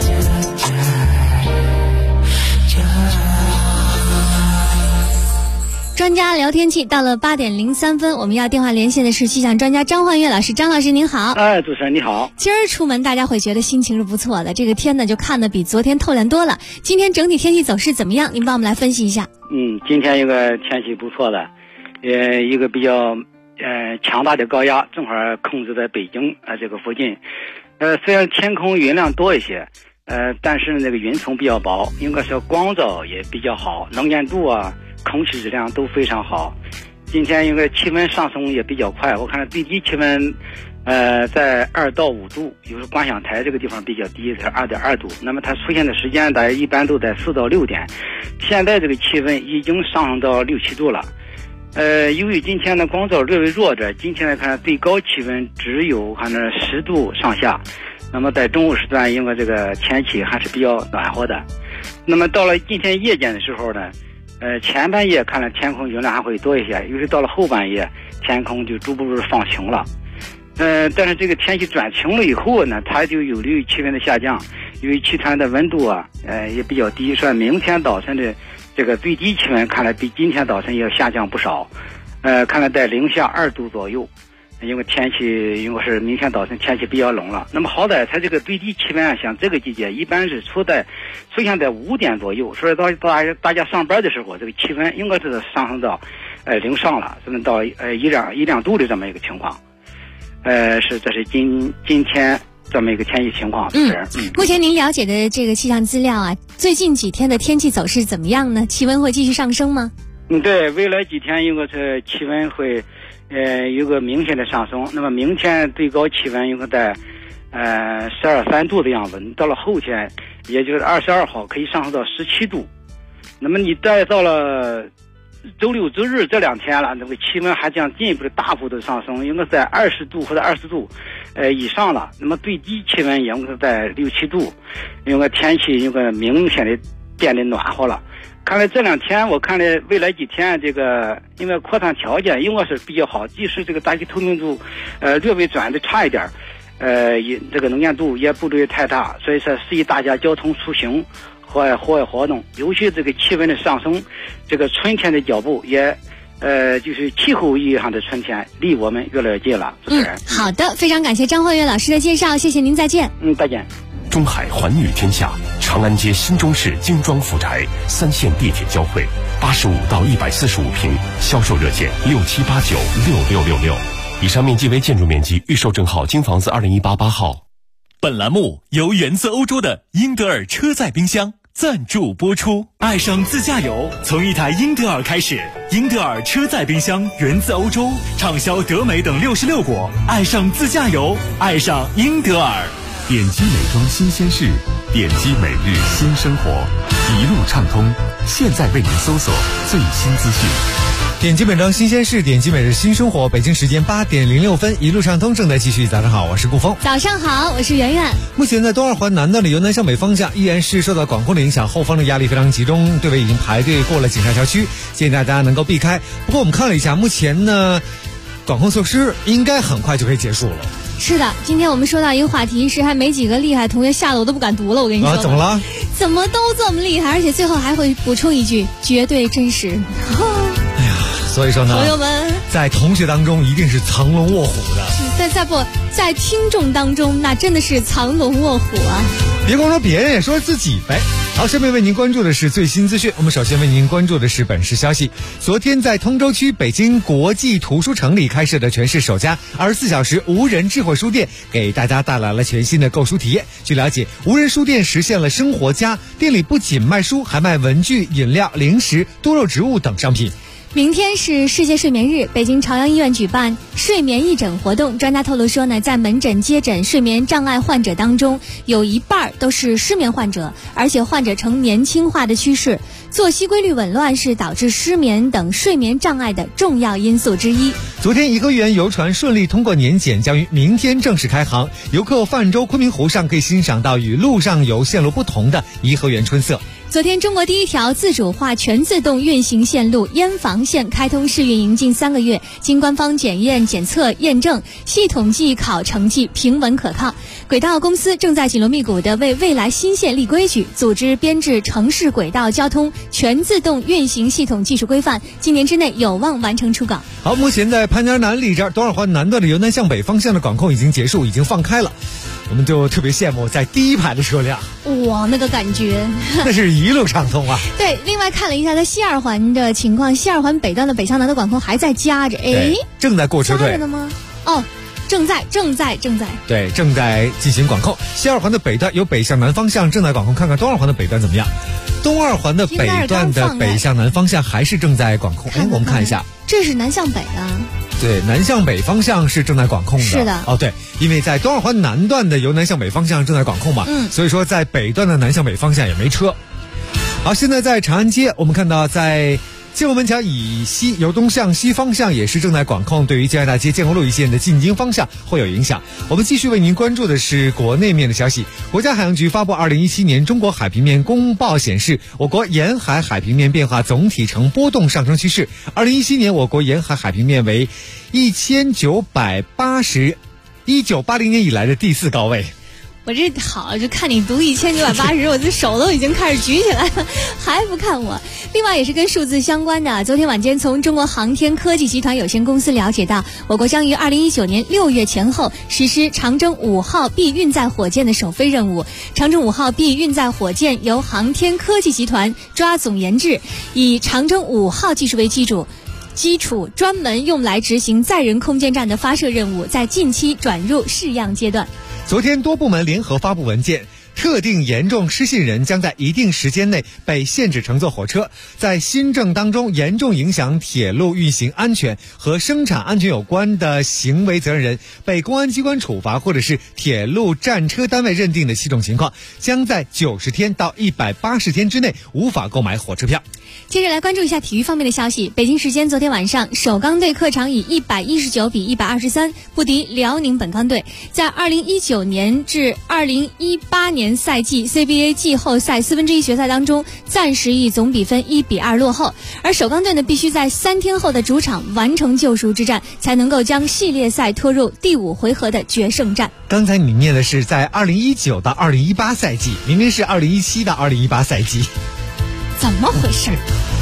专家聊天气到了8点03分，我们要电话连线的是气象专家张焕岳老师。张老师您好。 主持人你好。 今儿出门大家会觉得心情是不错的，这个天呢就看得比昨天透亮多了。今天整体天气走势怎么样？您帮我们来分析一下。 今天一个天气不错的，一个比较强大的高压正好控制在北京这个附近。虽然天空云量多一些，但是那个云层比较薄，应该说光照也比较好，能见度啊空气质量都非常好。今天因为气温上升也比较快，我看最低气温在2到5度，有时候观想台这个地方比较低，是2.2度，那么它出现的时间大概一般都在4到6点，现在这个气温已经上升到6、7度了。由于今天的光照略微弱点，今天来看最高气温只有看着10度上下，那么在中午时段应该这个天气还是比较暖和的。那么到了今天夜间的时候呢，前半夜看了天空云量还会多一些，尤其到了后半夜天空就逐步放晴了。但是这个天气转晴了以后呢，它就有利于气温的下降，因为气团的温度也比较低，所以明天早晨的这个最低气温看来比今天早晨也下降不少，看来在零下2度左右。 因为天气因为是明天早晨天气比较冷了。那么好歹它这个最低气温像这个季节一般是出现在5点左右，所以到大家上班的时候，这个气温应该是上升到0上了，甚至到1-2度的这么一个情况。这是今天这么一个天气情况。 目前您了解的这个气象资料啊，最近几天的天气走势怎么样呢？气温会继续上升吗？ 对，未来几天应该是气温会有个明显的上升。那么明天最高气温应该在12-13度的样子，到了后天也就是22号可以上升到17度。那么你再到了周六周日这2天了，那个气温还将进一步的大幅度上升，应该在20度或者20度以上了。那么最低气温也应该在6-7度，应该天气应该明显的变得暖和了。看来这2天，我看来未来几天这个因为扩散条件应该是比较好，即使这个大气透明度略微转的差一点，这个能见度也不至于太大，所以说适宜大家交通出行和户外活动。尤其这个气温的上升，这个春天的脚步也就是气候意义上的春天离我们越来越近了。 好的，非常感谢张焕岳老师的介绍，谢谢您，再见。 再见。 中海环宇天下，长安街新中式精装复宅，3线地铁交汇，85到145平，销售热线67896666。以上面积为建筑面积，预售证号京房子20188号。 本栏目由源自欧洲的英德尔车载冰箱赞助播出。爱上自驾游，从一台英德尔开始。英德尔车载冰箱源自欧洲，畅销德美等66国。爱上自驾游，爱上英德尔。 点击美妆新鲜事，点击每日新生活，一路畅通。现在为您搜索最新资讯。 点击美妆新鲜事，点击每日新生活。北京时间8点06分，一路畅通正在继续。早上好，我是顾峰。 早上好，我是圆圆。 目前在东二环南段的由南向北方向依然是受到管控的影响，后方的压力非常集中，队尾已经排队过了景山桥区，建议大家能够避开。不过我们看了一下，目前呢管控措施应该很快就可以结束了。 是的，今天我们说到一个话题是还没几个厉害同学吓得我都不敢读了，我跟你说。 怎么了？ 怎么都这么厉害，而且最后还会补充一句绝对真实。 哎呀，所以说呢， 朋友们，在同学当中一定是藏龙卧虎的。 在听众当中那真的是藏龙卧虎啊。 别光说别人，也说自己呗。好，下面为您关注的是最新资讯。我们首先为您关注的是本市消息。昨天在通州区北京国际图书城里开设的全市首家24小时无人智慧书店，给大家带来了全新的购书体验。据了解，无人书店实现了生活家，店里不仅卖书，还卖文具、饮料、零食、多肉植物等商品。 明天是世界睡眠日，北京朝阳医院举办睡眠义诊活动。专家透露说呢，在门诊接诊睡眠障碍患者当中，有一半都是失眠患者，而且患者呈年轻化的趋势。作息规律紊乱是导致失眠等睡眠障碍的重要因素之一。 昨天颐和园游船顺利通过年检，将于明天正式开航。游客泛舟昆明湖上可以欣赏到与陆上游线路不同的颐和园春色。 昨天，中国第一条自主化全自动运行线路燕房线开通试运营近3个月，经官方检验、检测、验证，系统技考成绩平稳可靠。轨道公司正在紧锣密鼓地为未来新线立规矩，组织编制城市轨道交通全自动运行系统技术规范，今年之内有望完成出稿。 好，目前在潘家南里这儿，东二环南段的由南向北方向的管控已经结束，已经放开了。我们就特别羡慕在第一排的车辆， 哇，那个感觉那是一路畅通啊。 对，另外看了一下在西二环的情况，西二环北段的北向南的管控还在加着， 正在过车队。 加着的吗？哦，正在。 对，正在进行管控。西二环的北段有北向南方向正在管控，看看东二环的北段怎么样。东二环的北段的北向南方向还是正在管控。我们看一下， 这是南向北啊。 对，南向北方向是正在管控的。 是的。 哦，对，因为在东二环南段的由南向北方向正在管控嘛，所以说在北段的南向北方向也没车。好，现在在长安街，我们看到在建国门桥以西由东向西方向也是正在管控，对于建安大街建国路一线的进京方向会有影响。我们继续为您关注的是国内面的消息。国家海洋局发布2017年中国海平面公报显示，我国沿海海平面变化总体呈波动上升趋势。2017年我国沿海海平面为1980年以来的第4高位。 我这好，就看你读1980，我这手都已经开始举起来了，还不看我。另外也是跟数字相关的，昨天晚间从中国航天科技集团有限公司了解到，我国将于2019年6月前后实施长征5号 B 运载火箭的首飞任务。长征5号 B 运载火箭由航天科技集团抓总研制，以长征5号技术为基础专门用来执行载人空间站的发射任务，在近期转入试样阶段。 昨天多部门联合发布文件，特定严重失信人将在一定时间内被限制乘坐火车，在新政当中严重影响铁路运行安全和生产安全有关的行为责任人被公安机关处罚或者是铁路站车单位认定的7种情况，将在90天到180天之内无法购买火车票。 接着来关注一下体育方面的消息。北京时间昨天晚上，首钢队客场以119比123不敌辽宁本钢队，在2019年至2018年赛季 CBA 季后赛1/4决赛当中，暂时以总比分1比2落后。而首钢队呢，必须在3天后的主场完成救赎之战，才能够将系列赛拖入第5回合的决胜战。 刚才你念的是在2019到2018赛季，明明是2017到2018赛季。 怎么回事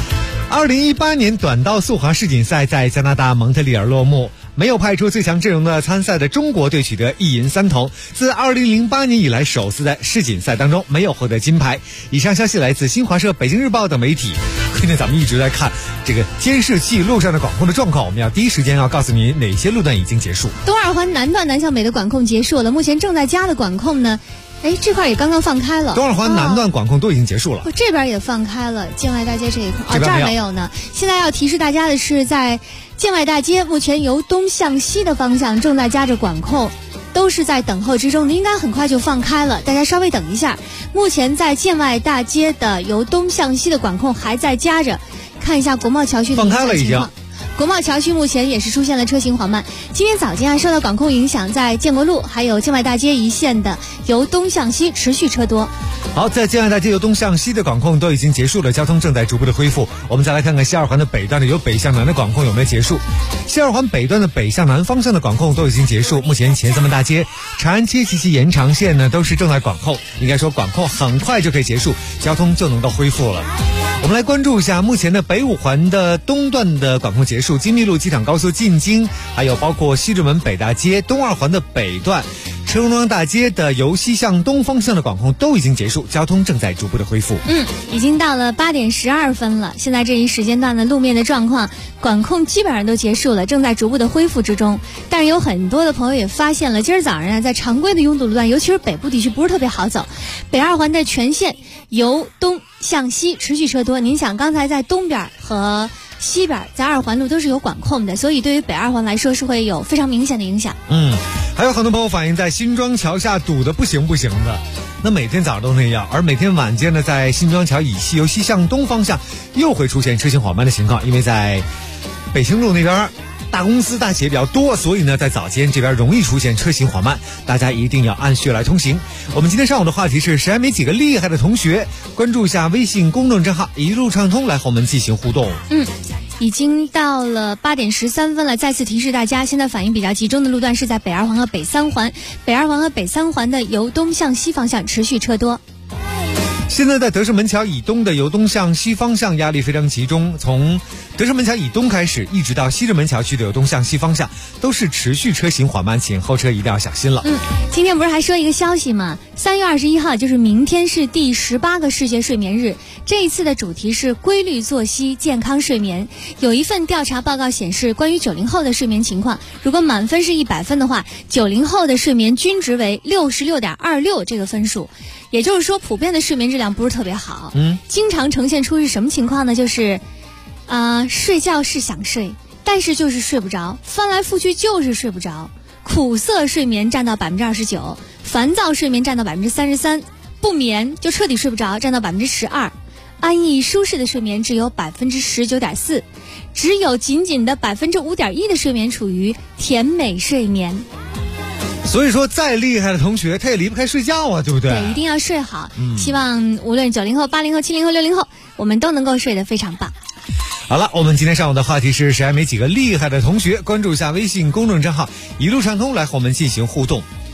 ？2018年短道速滑世锦赛在加拿大蒙特利尔落幕，没有派出最强阵容的参赛的中国队取得1银3铜，自2008年以来首次在世锦赛当中没有获得金牌。以上消息来自新华社、北京日报等媒体。最近咱们一直在看这个监视器路上的管控的状况，我们要第一时间要告诉您哪些路段已经结束。 东二环南段南向北的管控结束了，目前正在加的管控呢，这块也刚刚放开了。 东二环南段管控都已经结束了， 这边也放开了。建外大街这一块，这儿没有呢。现在要提示大家的是，在建外大街目前由东向西的方向正在加着管控，都是在等候之中的，应该很快就放开了，大家稍微等一下。目前在建外大街的由东向西的管控还在加着，看一下国贸桥区的放开了已经。 国贸桥区目前也是出现了车行缓慢。今天早间受到管控影响，在建国路还有建外大街一线的由东向西持续车多。 好，在建外大街由东向西的管控都已经结束了，交通正在逐步的恢复。我们再来看看西二环的北段的由北向南的管控有没有结束。西二环北段的北向南方向的管控都已经结束，目前前三门大街、长安街及其延长线呢都是正在管控，应该说管控很快就可以结束，交通就能够恢复了。我们来关注一下目前的北五环的东段的管控结束，金密路机场高速进京，还有包括西直门北大街、东二环的北段、成龙大街的由西向东方向的管控都已经结束，交通正在逐步的恢复。 已经到了8点12分了，现在这一时间段的路面的状况，管控基本上都结束了，正在逐步的恢复之中。但是有很多的朋友也发现了，今儿早上在常规的拥堵路段，尤其是北部地区不是特别好走。北二环的全线由东向西持续车多，您想刚才在东边和西边在二环路都是有管控的，所以对于北二环来说是会有非常明显的影响。 还有很多朋友反映在新庄桥下堵得不行的，那每天早上都那样，而每天晚间呢，在新庄桥以西由西向东方向又会出现车行缓慢的情况，因为在北兴路那边大公司大企业比较多，所以呢在早间这边容易出现车行缓慢，大家一定要按序来通行。我们今天上午的话题是谁还没几个厉害的同学，关注一下微信公众账号一路畅通来和我们进行互动。 已经到了8点13分了，再次提示大家，现在反应比较集中的路段是在北二环和北三环，北二环和北三环的由东向西方向持续车多。 现在在德胜门桥以东的由东向西方向压力非常集中，从德胜门桥以东开始一直到西直门桥区的由东向西方向都是持续车行缓慢，请后车一定要小心了。 今天不是还说一个消息吗？3月21号就是明天是第18个世界睡眠日，这一次的主题是规律作息健康睡眠。有一份调查报告显示，关于90后的睡眠情况，如果满分是100分的话，90后的睡眠均值为66.26这个分数，也就是说普遍的睡眠质量不是特别好。经常呈现出是什么情况呢？就是睡觉是想睡，但是就是睡不着，翻来覆去就是睡不着，苦涩睡眠占到29%，烦躁睡眠占到33%，不眠就彻底睡不着占到12%，安逸舒适的睡眠只有19.4%，只有仅仅的5.1%的睡眠处于甜美睡眠。 所以说再厉害的同学他也离不开睡觉啊，对不对？ 对，一定要睡好。希望无论90后、80后、70后、60后，我们都能够睡得非常棒。 好了，我们今天上午的话题是谁还没几个厉害的同学，关注一下微信公众账号一路畅通来和我们进行互动。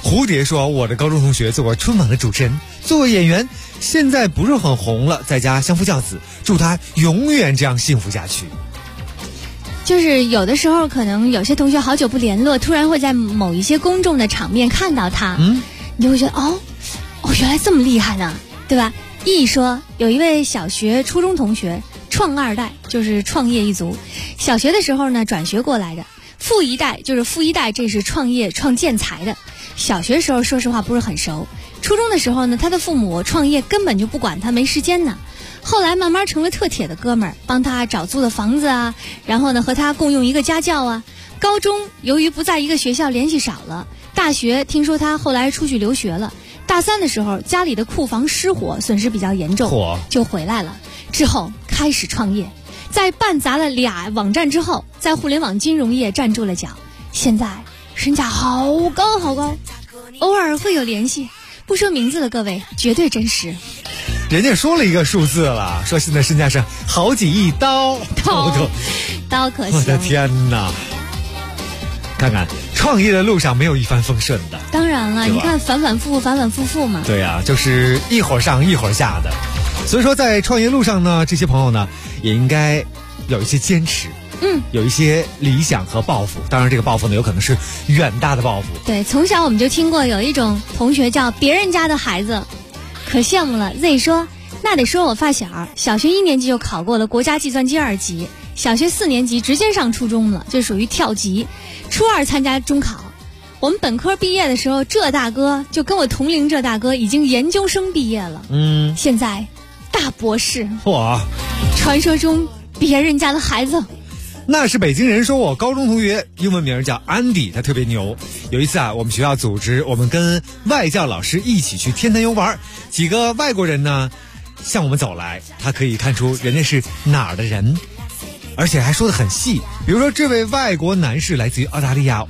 蝴蝶说，我的高中同学做过春晚的主持人，做过演员，现在不是很红了，在家相夫教子，祝他永远这样幸福下去。 就是有的时候可能有些同学好久不联络，突然会在某一些公众的场面看到他，你就会觉得哦，原来这么厉害呢，对吧？一说有一位小学初中同学，创二代，就是创业一族，小学的时候呢转学过来的，富一代，这是创业创建材的。小学时候说实话不是很熟，初中的时候呢，他的父母创业根本就不管他，没时间呢。后来慢慢成了特铁的哥们儿，帮他找租的房子啊，然后呢和他共用一个家教啊。高中由于不在一个学校联系少了，大学听说他后来出去留学了。大三的时候家里的库房失火，损失比较严重，就回来了。之后开始创业，在办砸了2网站之后，在互联网金融业站住了脚，现在身价好高好高，偶尔会有联系，不说名字的各位绝对真实。 人家说了一个数字了，说现在身价是好几亿刀可行。 我的天哪！看看创业的路上没有一帆风顺的， 当然了，你看反反复复嘛。 对啊，就是一会儿上一会儿下的。所以说在创业路上呢，这些朋友呢也应该有一些坚持，有一些理想和抱负。当然这个抱负呢有可能是远大的抱负。 对，从小我们就听过有一种同学叫别人家的孩子，可羡慕了。 Z 说那得说我发小，小学1年级就考过了国家计算机2级，小学4年级直接上初中了，这属于跳级。初2参加中考，我们本科毕业的时候，这大哥就跟我同龄，这大哥已经研究生毕业了，现在大博士。 嚯！ 传说中别人家的孩子。 那是北京人说我高中同学，英文名叫安迪，他特别牛。有一次啊，我们学校组织我们跟外教老师一起去天坛游玩，几个外国人呢向我们走来，他可以看出人家是哪儿的人，而且还说得很细。比如说这位外国男士来自于澳大利亚，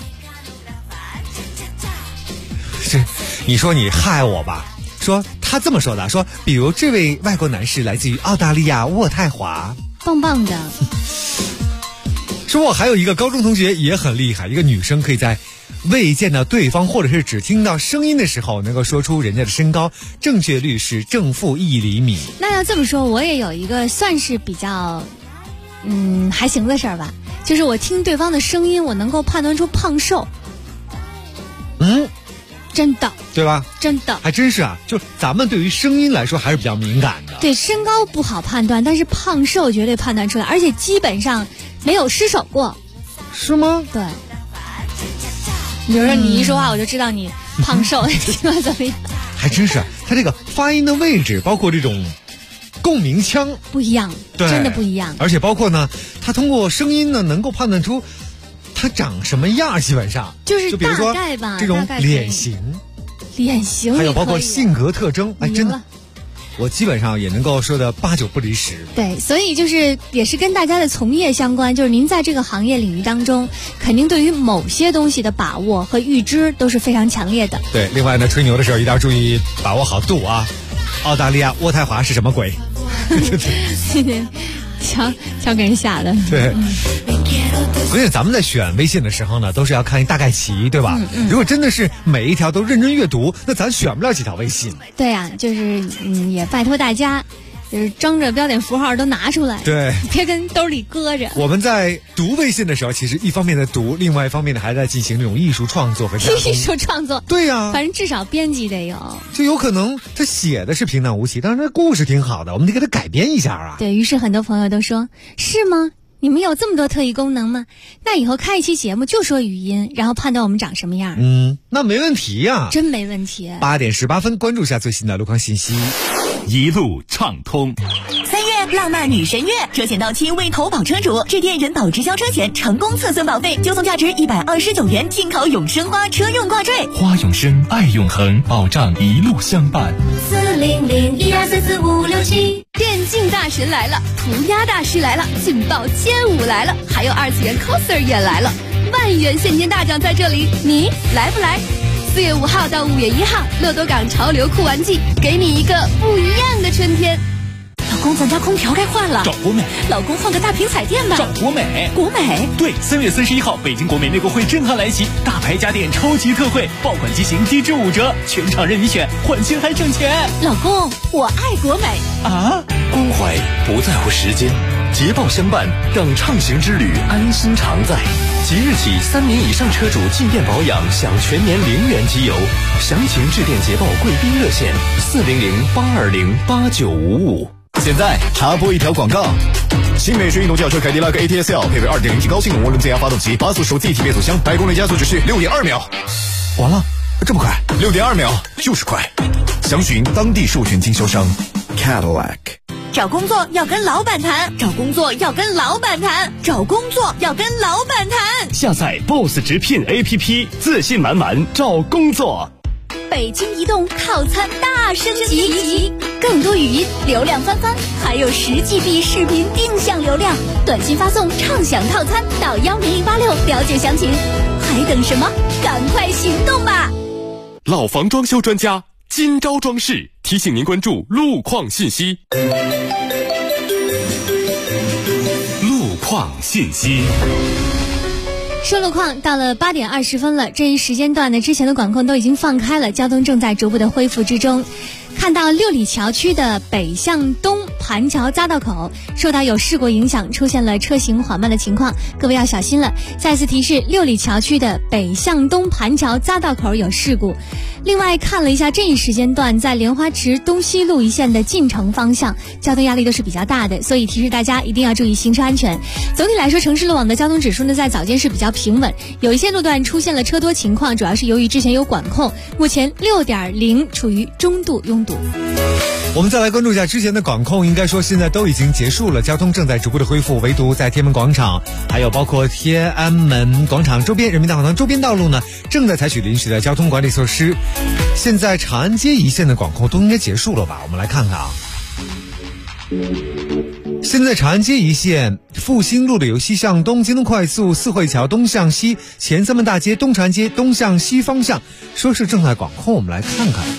是你说你害我吧？说他这么说的，说比如这位外国男士来自于澳大利亚渥太华， 棒棒的。 说我还有一个高中同学也很厉害，一个女生可以在未见到对方或者是只听到声音的时候能够说出人家的身高，正确率是正负1厘米。 那要这么说，我也有一个算是比较还行的事儿吧，就是我听对方的声音，我能够判断出胖瘦。真的， 对吧？ 真的， 还真是啊！就咱们对于声音来说还是比较敏感的。 对，身高不好判断，但是胖瘦绝对判断出来，而且基本上没有失手过。 是吗？ 对。比如说你一说话，我就知道你胖瘦，怎么样？ 还真是，他这个发音的位置，包括这种共鸣腔不一样，真的不一样。 而且包括呢，他通过声音呢，能够判断出他长什么样，基本上就是比如说大概吧， 这种脸型，还有包括性格特征，哎，真的，我基本上也能够说的8、9不离10。 对，所以就是也是跟大家的从业相关，就是您在这个行业领域当中，肯定对于某些东西的把握和预知都是非常强烈的。 对，另外呢，吹牛的时候一定要注意把握好度啊。澳大利亚渥太华是什么鬼？ 瞧给人吓的。 对。关键咱们在选微信的时候呢，都是要看一大概齐，对吧？如果真的是每一条都认真阅读，那咱选不了几条微信。 对啊，就是也拜托大家，就是装着标点符号都拿出来， 对， 别跟兜里搁着。 我们在读微信的时候，其实一方面的读，另外一方面呢还在进行这种艺术创作和加工。 艺术创作， 对呀， 反正至少编辑得有。 就有可能他写的是平淡无奇，但是这故事挺好的，我们得给他改编一下啊。 对，于是很多朋友都说，是吗？你们有这么多特异功能吗？那以后开一期节目就说语音，然后判断我们长什么样。 那没问题呀， 真没问题。 8点18分，关注一下最新的路况信息。 一路畅通。 3月浪漫女神月，车险到期未投保车主致电人保直销车险成功测算保费，就送价值129元进口永生花车用挂坠。 花永生，爱永恒，保障一路相伴。 40012445567。电竞大神来了，涂鸦大师来了，劲爆街舞来了，还有2次元 coser 也来了，万元现金大奖在这里，你来不来？4月5号到5月1号，乐多港潮流酷玩季，给你一个不一样的春天。 老公， 公，咱家空调该换了。 找国美。 老公，换个大屏彩电吧。 找国美。 国美。 对，3月31号，北京国美内购会震撼来袭，大牌家电超级特惠，爆款机型低至5折，全场任你选，换新还省钱。 老公，我爱国美啊！ 关怀不在乎时间，捷豹相伴，让畅行之旅安心常在。即日起，3年以上车主进店保养享全年0元机油，详情致电捷豹贵宾热线400-820-8955。 现在插播一条广告。新美式运动轿车凯迪拉克 ATS-L 配备 2.0T 高性能涡轮增压发动机，8速手自一体变速箱，百公里加速只需6.2秒。完了，这么快？6.2秒就是快。详询当地授权经销商 Cadillac。 找工作要跟老板谈，找工作要跟老板谈，找工作要跟老板谈。 下载 BOSS 直聘 APP， 自信满满找工作。 北京移动套餐大升级，更多语音流量翻番，还有10GB 视频定向流量，短信发送畅享套餐到10086，了解详情。还等什么？赶快行动吧！ 老房装修专家金招装饰提醒您关注路况信息。路况信息。 说路况，到了8点20分了，这一时间段呢，之前的管控都已经放开了，交通正在逐步的恢复之中。看到六里桥区的北向东盘桥匝道口受到有事故影响，出现了车行缓慢的情况，各位要小心了。再次提示，六里桥区的北向东盘桥匝道口有事故。另外看了一下这一时间段在莲花池东西路一线的进城方向，交通压力都是比较大的，所以提示大家一定要注意行车安全。总体来说，城市路网的交通指数呢，在早间是比较平稳，有一些路段出现了车多情况，主要是由于之前有管控，目前6.0处于中度拥堵。 我们再来关注一下之前的管控，应该说现在都已经结束了，交通正在逐步的恢复，唯独在天安门广场还有包括天安门广场周边、人民大会堂周边道路呢，正在采取临时的交通管理措施。现在长安街一线的管控都应该结束了吧？我们来看看啊。现在长安街一线复兴路的由西向东、京东快速、四惠桥东向西、前三门大街、东长安街东向西方向说是正在管控，我们来看看。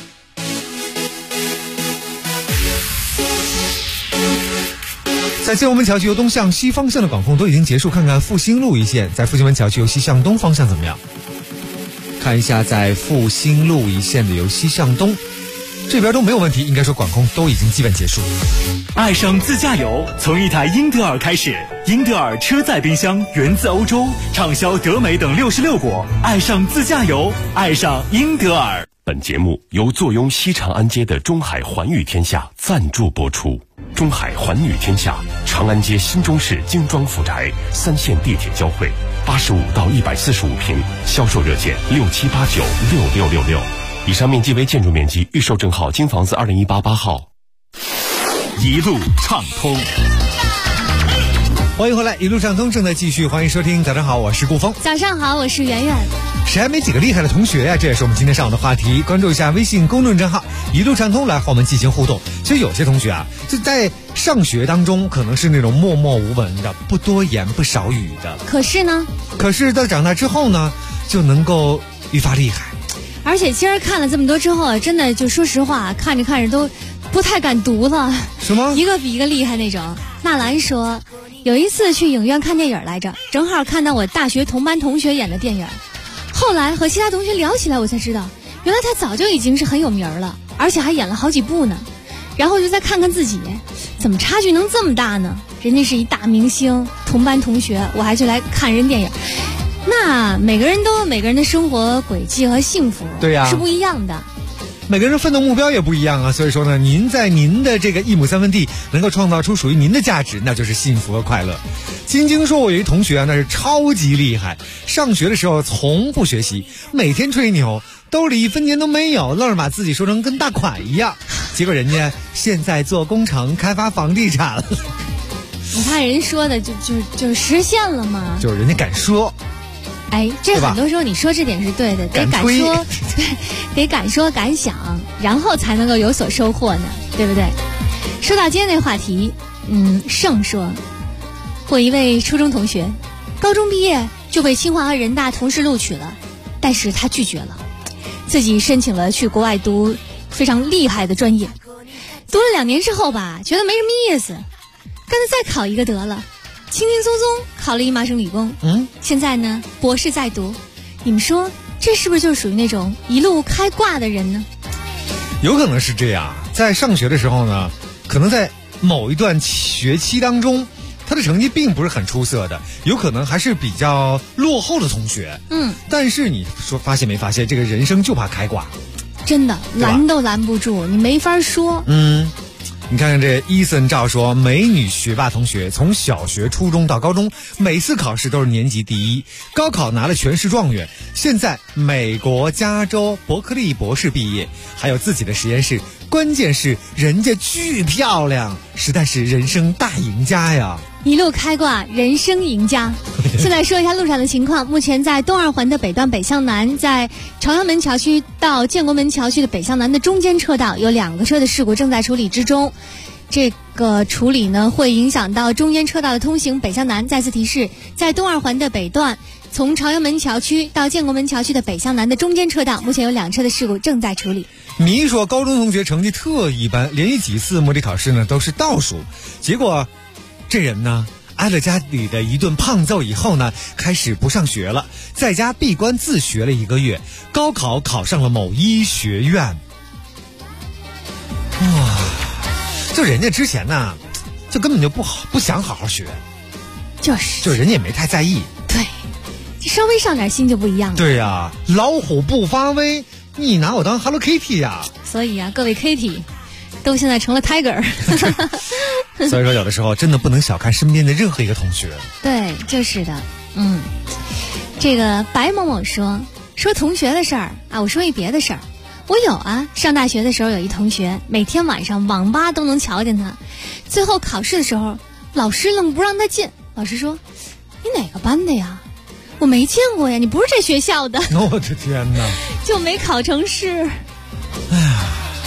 在建国门桥区由东向西方向的管控都已经结束，看看复兴路一线在复兴门桥区由西向东方向怎么样？看一下在复兴路一线的由西向东，这边都没有问题，应该说管控都已经基本结束。 爱上自驾游，从一台英德尔开始。英德尔车载冰箱源自欧洲，畅销德美等66国。爱上自驾游，爱上英德尔。 本节目由坐拥西长安街的中海环宇天下赞助播出。中海环宇天下，长安街新中式精装复宅，3线地铁交汇，85到145平，销售热线67896666。以上面积为建筑面积，预售证号京房子20188号。 一路畅通。 欢迎回来，一路畅通正在继续，欢迎收听。早上好，我是顾峰。 早上好，我是圆圆。 谁还没几个厉害的同学呀？这也是我们今天上午的话题。关注一下微信公众账号一路畅通，来和我们进行互动。其实有些同学啊，就在上学当中可能是那种默默无闻的，不多言不少语的，可是在长大之后呢，就能够愈发厉害。 而且今儿看了这么多之后，真的就说实话，看着看着都不太敢读了。 什么？ 一个比一个厉害那种。纳兰说，有一次去影院看电影来着，正好看到我大学同班同学演的电影，后来和其他同学聊起来，我才知道原来他早就已经是很有名了，而且还演了好几部呢。然后就再看看自己，怎么差距能这么大呢？人家是一大明星，同班同学，我还去来看人电影。那每个人的生活轨迹和幸福对呀， 是不一样的。 每个人奋斗目标也不一样啊，所以说呢，您在您的这个1亩3分地能够创造出属于您的价值，那就是幸福和快乐。晶晶说，我有一同学啊，那是超级厉害，上学的时候从不学习，每天吹牛，兜里1分钱都没有，愣是把自己说成跟大款一样，结果人家现在做工程开发房地产了。 你看人说的就实现了嘛， 就是人家敢说。 哎，这很多时候你说这点是对的，得敢说，对，得敢说敢想，然后才能够有所收获呢，对不对？说到今天的话题，盛说，我一位初中同学，高中毕业就被清华和人大同时录取了，但是他拒绝了，自己申请了去国外读非常厉害的专业。 读了2年之后吧，觉得没什么意思，干脆再考一个得了，轻轻松松考了一麻省理工。现在呢，博士在读。你们说这是不是就是属于那种一路开挂的人呢？ 有可能是这样，在上学的时候呢，可能在某一段学期当中，他的成绩并不是很出色的，有可能还是比较落后的同学。但是你说发现没发现，这个人生就怕开挂， 真的拦都拦不住，你没法说。 你看看这伊森照说，美女学霸同学从小学、初中到高中，每次考试都是年级第一，高考拿了全市状元，现在美国加州伯克利博士毕业，还有自己的实验室，关键是人家巨漂亮，实在是人生大赢家呀！ 一路开挂，人生赢家。现在说一下路上的情况，目前在东二环的北段北向南，在朝阳门桥区到建国门桥区的北向南的中间车道有2个车的事故正在处理之中。这个处理呢会影响到中间车道的通行。北向南再次提示，在东二环的北段，从朝阳门桥区到建国门桥区的北向南的中间车道，目前有2车的事故正在处理。 你说高中同学成绩特一般，连续几次模拟考试呢都是倒数，结果这人呢挨了家里的一顿胖揍以后呢，开始不上学了，在家闭关自学了1个月，高考考上了某医学院。哇，就人家之前呢就根本就不想好好学，就人家也没太在意。 对，稍微上点心就不一样了。 对呀，老虎不发威，你拿我当 Hello Kitty 呀。 所以啊，各位 Kitty都现在成了 Tiger。 所以说有的时候真的不能小看身边的任何一个同学。 对，就是的。这个白某某说同学的事儿啊，我说一别的事儿。我有啊，上大学的时候有一同学，每天晚上网吧都能瞧见他，最后考试的时候老师愣不让他进，老师说你哪个班的呀？我没见过呀，你不是这学校的。 我的天哪， 就没考成试。 哎呀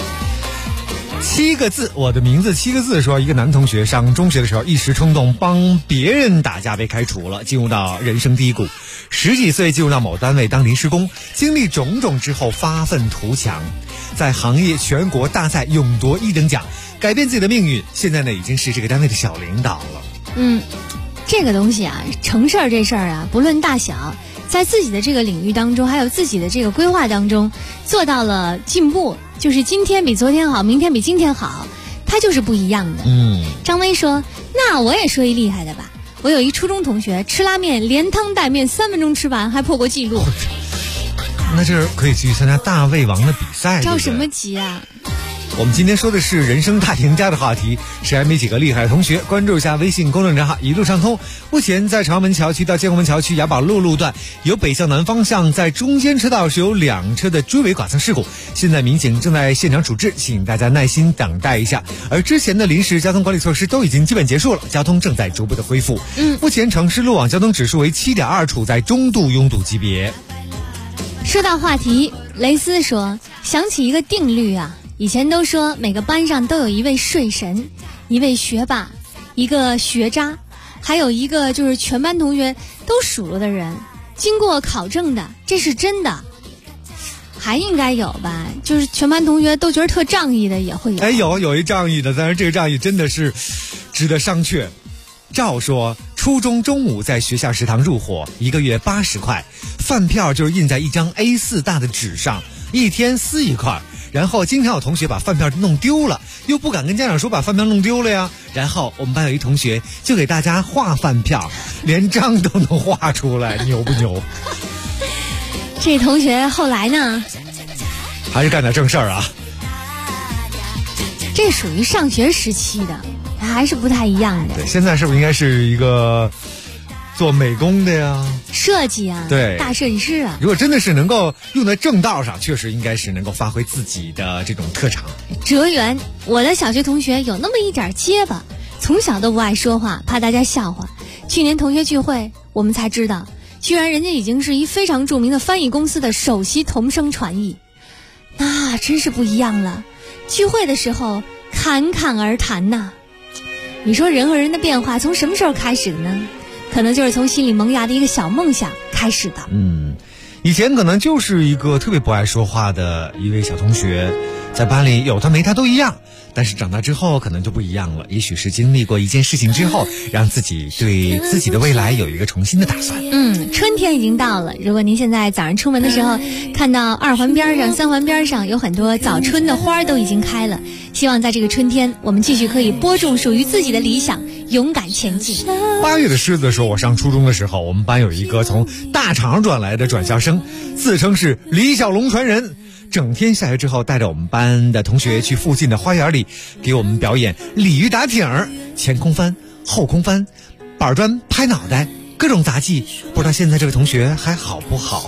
，7个字，我的名字7个字说，一个男同学上中学的时候一时冲动帮别人打架被开除了，进入到人生低谷。10几岁进入到某单位当临时工，经历种种之后发愤图强，在行业全国大赛勇夺1等奖，改变自己的命运。现在呢已经是这个单位的小领导了。 这个东西啊，成事儿这事儿啊，不论大小，在自己的这个领域当中，还有自己的这个规划当中做到了进步，就是今天比昨天好，明天比今天好，它就是不一样的。张威说，那我也说一厉害的吧，我有一初中同学吃拉面连汤带面3分钟吃完，还破过记录。 那这可以去参加大胃王的比赛。 着什么急啊？ 我们今天说的是人生大赢家的话题，谁还没几个厉害的同学？关注一下微信公众账号一路畅通。目前在朝阳门桥区到建国门桥区雅宝路路段，有北向南方向在中间车道是有2车的追尾剐蹭事故，现在民警正在现场处置，请大家耐心等待一下。而之前的临时交通管理措施都已经基本结束了，交通正在逐步的恢复。目前城市路网交通指数为7.2，处在中度拥堵级别。 说到话题，雷斯说想起一个定律啊，以前都说每个班上都有一位睡神，一位学霸，一个学渣，还有一个就是全班同学都数落的人。经过考证的，这是真的。还应该有吧，就是全班同学都觉得特仗义的也会有。 有一仗义的，但是这个仗义真的是值得商榷。照说初中中午在学校食堂入伙，1个月80块，饭票就是印在一张 A4 大的纸上，1天撕一块。然后经常有同学把饭票弄丢了，又不敢跟家长说把饭票弄丢了呀。然后我们班有一同学就给大家画饭票，连章都能画出来，牛不牛？ 这同学后来呢， 还是干点正事儿啊。 这属于上学时期的，还是不太一样的。 对，现在是不是应该是一个做美工的呀， 设计啊， 对， 大设计师啊。 如果真的是能够用在正道上，确实应该是能够发挥自己的这种特长。 哲源，我的小学同学有那么一点结巴，从小都不爱说话，怕大家笑话。去年同学聚会，我们才知道，居然人家已经是一非常著名的翻译公司的首席同声传译，那真是不一样了。聚会的时候侃侃而谈呐，你说人和人的变化从什么时候开始的呢？可能就是从心里萌芽的一个小梦想开始的。 以前可能就是一个特别不爱说话的一位小同学， 在班里有他没他都一样，但是长大之后可能就不一样了。也许是经历过一件事情之后，让自己对自己的未来有一个重新的打算。 春天已经到了，如果您现在早上出门的时候看到2环边上、3环边上有很多早春的花都已经开了，希望在这个春天我们继续可以播种属于自己的理想，勇敢前进。 8月的狮子说，我上初中的时候，我们班有一个从大厂转来的转校生，自称是李小龙传人，整天下学之后带着我们班的同学去附近的花园里给我们表演鲤鱼打挺、前空翻、后空翻、板砖拍脑袋，各种杂技，不知道现在这位同学还好不好。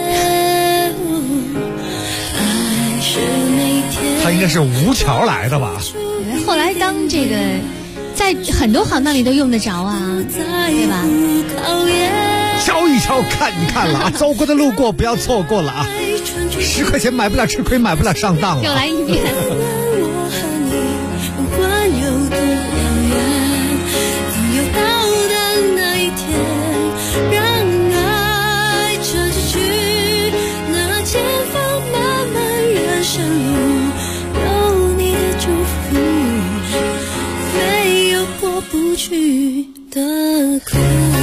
他应该是吴桥来的吧， 后来当这个在很多行当里都用得着啊，对吧？ 瞧一瞧，看一看了啊，走过的路过不要错过了啊！10块钱买不了吃亏，买不了上当了。 又来一遍。 去的苦。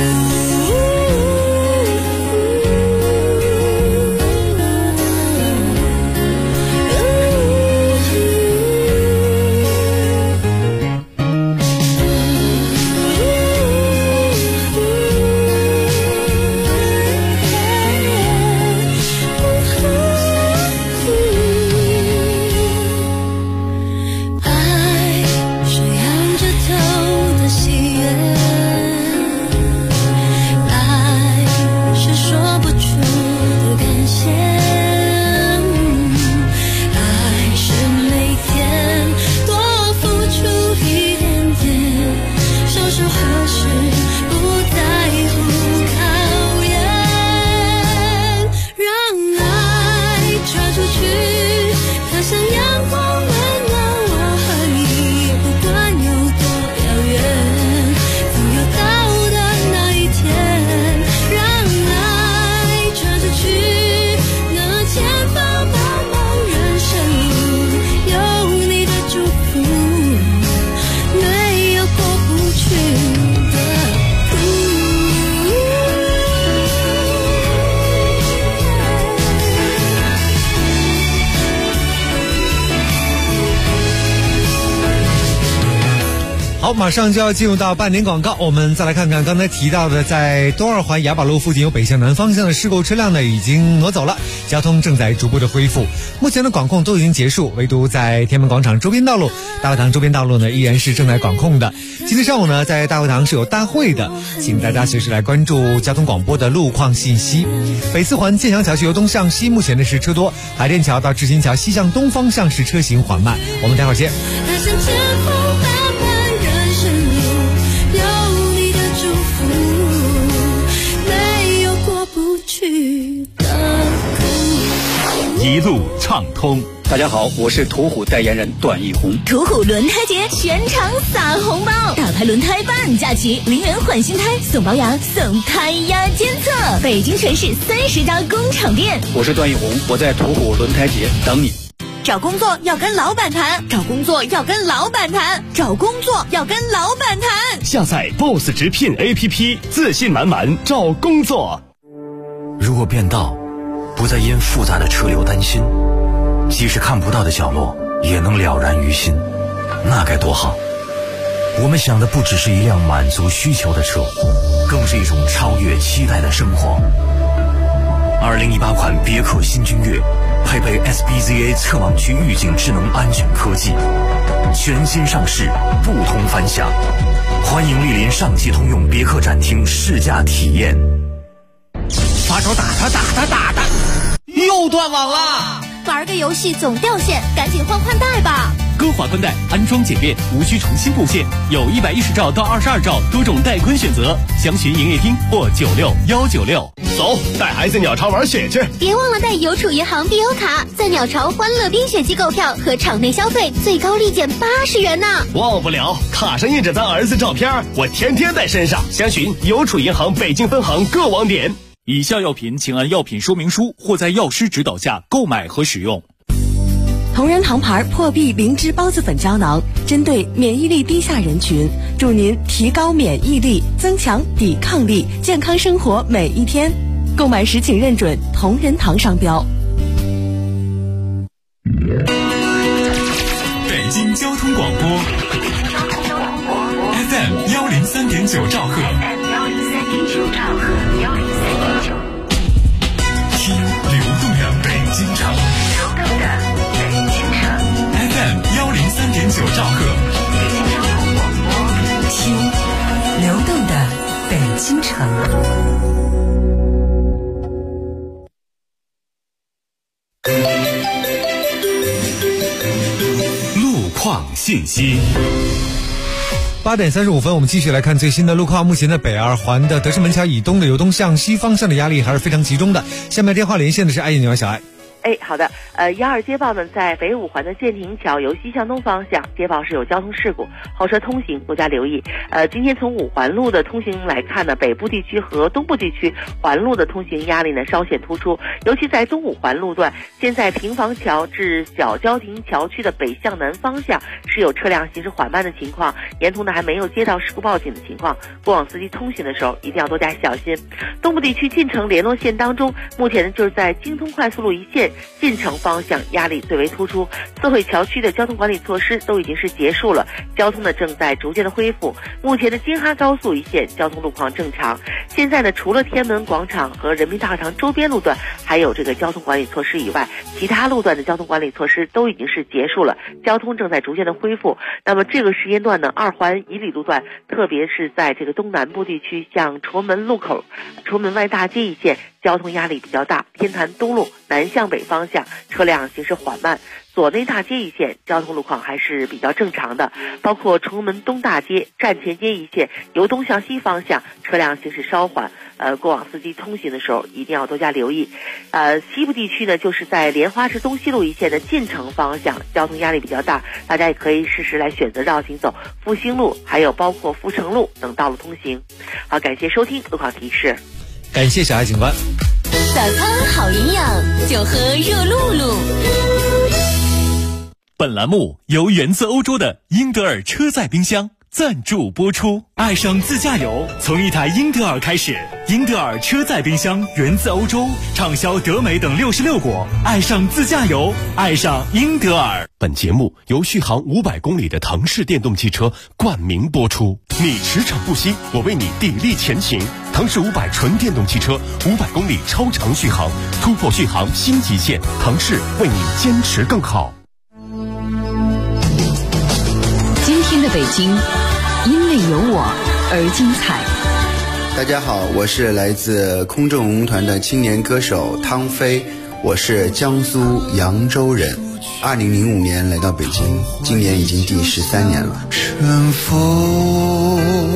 好，马上就要进入到半点广告，我们再来看看刚才提到的，在东2环雅宝路附近有北向南方向的事故车辆呢，已经挪走了，交通正在逐步的恢复。目前的管控都已经结束，唯独在天安门广场周边道路、大会堂周边道路呢，依然是正在管控的。今天上午呢，在大会堂是有大会的，请大家随时来关注交通广播的路况信息。北4环建祥桥区由东向西，目前的是车多，海淀桥到志新桥西向东方向是车行缓慢。我们待会儿见。 一路畅通。 大家好，我是途虎代言人段奕宏。 途虎轮胎节全场撒红包，大牌轮胎半价起，0元换新胎，送保养，送胎压监测。北京全市30家工厂店。 我是段奕宏，我在途虎轮胎节等你。 找工作要跟老板谈，找工作要跟老板谈，找工作要跟老板谈。 下载 BOSS 直聘 APP， 自信满满找工作。 如果变道，不再因复杂的车流担心，即使看不到的角落也能了然于心，那该多好。我们想的不只是一辆满足需求的车，更是一种超越期待的生活。2018款别克新君越配备 SBZA 侧网区预警智能安全科技，全新上市，不同凡响。欢迎莅临上汽通用别克展厅试驾体验。 发烧打他，又断网了。 玩个游戏总掉线，赶紧换宽带吧。 歌华宽带安装简便，无需重新布线，有110兆到22兆多种带宽选择，详询营业厅或96196。 走，带孩子鸟巢玩雪去。 别忘了带邮储银行必优卡，在鸟巢欢乐冰雪季购票和场内消费最高立减80元呢。 忘不了，卡上印着咱儿子照片，我天天带身上。详询邮储银行北京分行各网点。 以下药品请按药品说明书或在药师指导下购买和使用。 同仁堂牌破壁灵芝孢子粉胶囊，针对免疫力低下人群，助您提高免疫力，增强抵抗力，健康生活每一天。购买时请认准同仁堂商标。 北京交通广播 FM 103.9兆赫，听流动的北京城，FM 103.9兆赫， 听流动的北京城。 路况信息。 8点35分，我们继续来看最新的路况。目前的北二环的德胜门桥以东的由东向西方向的压力还是非常集中的。下面电话连线的是爱女小爱。 好的，12接报呢，在北五环的建亭桥由西向东方向接报是有交通事故，后车通行多加留意。今天从五环路的通行来看呢，北部地区和东部地区环路的通行压力呢稍显突出，尤其在东五环路段，现在平房桥至小交亭桥区的北向南方向是有车辆行驶缓慢的情况，沿途呢还没有接到事故报警的情况，过往司机通行的时候一定要多加小心。东部地区进城联络线当中，目前呢就是在京通快速路一线进城方向压力最为突出，四惠桥区的交通管理措施都已经是结束了，交通呢正在逐渐的恢复。目前的京哈高速一线交通路况正常。现在呢，除了天安门广场和人民大会堂周边路段还有这个交通管理措施以外，其他路段的交通管理措施都已经是结束了，交通正在逐渐的恢复。那么这个时间段呢，二环以里路段，特别是在这个东南部地区，像崇文门路口、崇文门外大街一线，交通压力比较大，天坛东路南向北方向车辆行驶缓慢，左内大街一线交通路况还是比较正常的，包括崇文门东大街、站前街一线由东向西方向车辆行驶稍缓，过往司机通行的时候一定要多加留意。西部地区呢，就是在莲花至东西路一线的进城方向交通压力比较大，大家也可以适时来选择绕行走复兴路，还有包括阜成路等道路通行。好，感谢收听路况提示。 感谢小爱警官。 早餐好营养，就喝热露露。 本栏目由源自欧洲的英德尔车载冰箱赞助播出。爱上自驾游，从一台英德尔开始。英德尔车载冰箱源自欧洲，畅销德美等66国。爱上自驾游，爱上英德尔。 本节目由续航500公里的腾势电动汽车冠名播出。你驰骋不息，我为你砥砺前行。腾势500纯电动汽车，500公里超长续航，突破续航新极限。腾势为你坚持更好。 今天的北京，因为有我而精彩。 大家好，我是来自空中文工团的青年歌手汤飞，我是江苏扬州人，2005年来到北京，今年已经第13年了。春风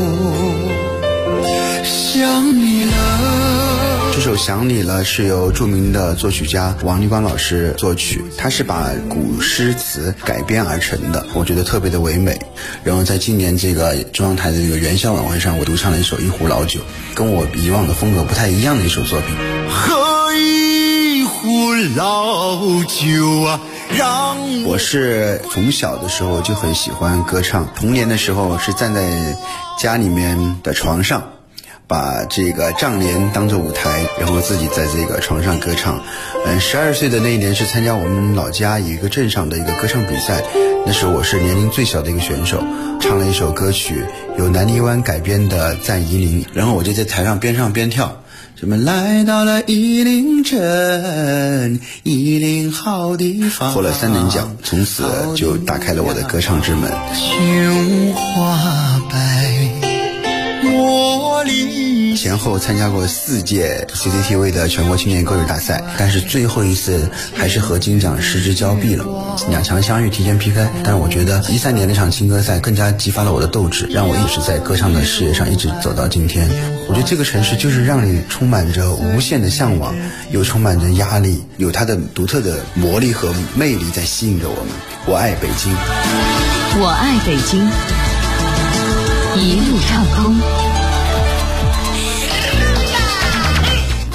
想你了，这首《想你了》是由著名的作曲家王立光老师作曲，他是把古诗词改编而成的，我觉得特别的唯美。然后在今年这个中央台的这个元宵晚会上，我独唱了一首《一壶老酒》，跟我以往的风格不太一样的一首作品。喝一壶老酒啊，让我是从小的时候就很喜欢歌唱，童年的时候是站在家里面的床上，把这个帐帘当作舞台，然后自己在这个床上歌唱。12岁的那一年是参加我们老家一个镇上的一个歌唱比赛，那时候我是年龄最小的一个选手，唱了一首歌曲由南泥湾改编的《在夷陵》，然后我就在台上边唱边跳，什么来到了夷陵镇，夷陵好地方，获了3等奖，从此就打开了我的歌唱之门。琼花白茉莉，前后参加过4届 CCTV 的全国青年歌手大赛，但是最后一次还是和金奖失之交臂了，2强相遇提前 PK。但是我觉得13年那场青歌赛更加激发了我的斗志，让我一直在歌唱的事业上一直走到今天。我觉得这个城市就是让你充满着无限的向往，又充满着压力，有它的独特的魔力和魅力在吸引着我们。我爱北京， 我爱北京，一路畅通。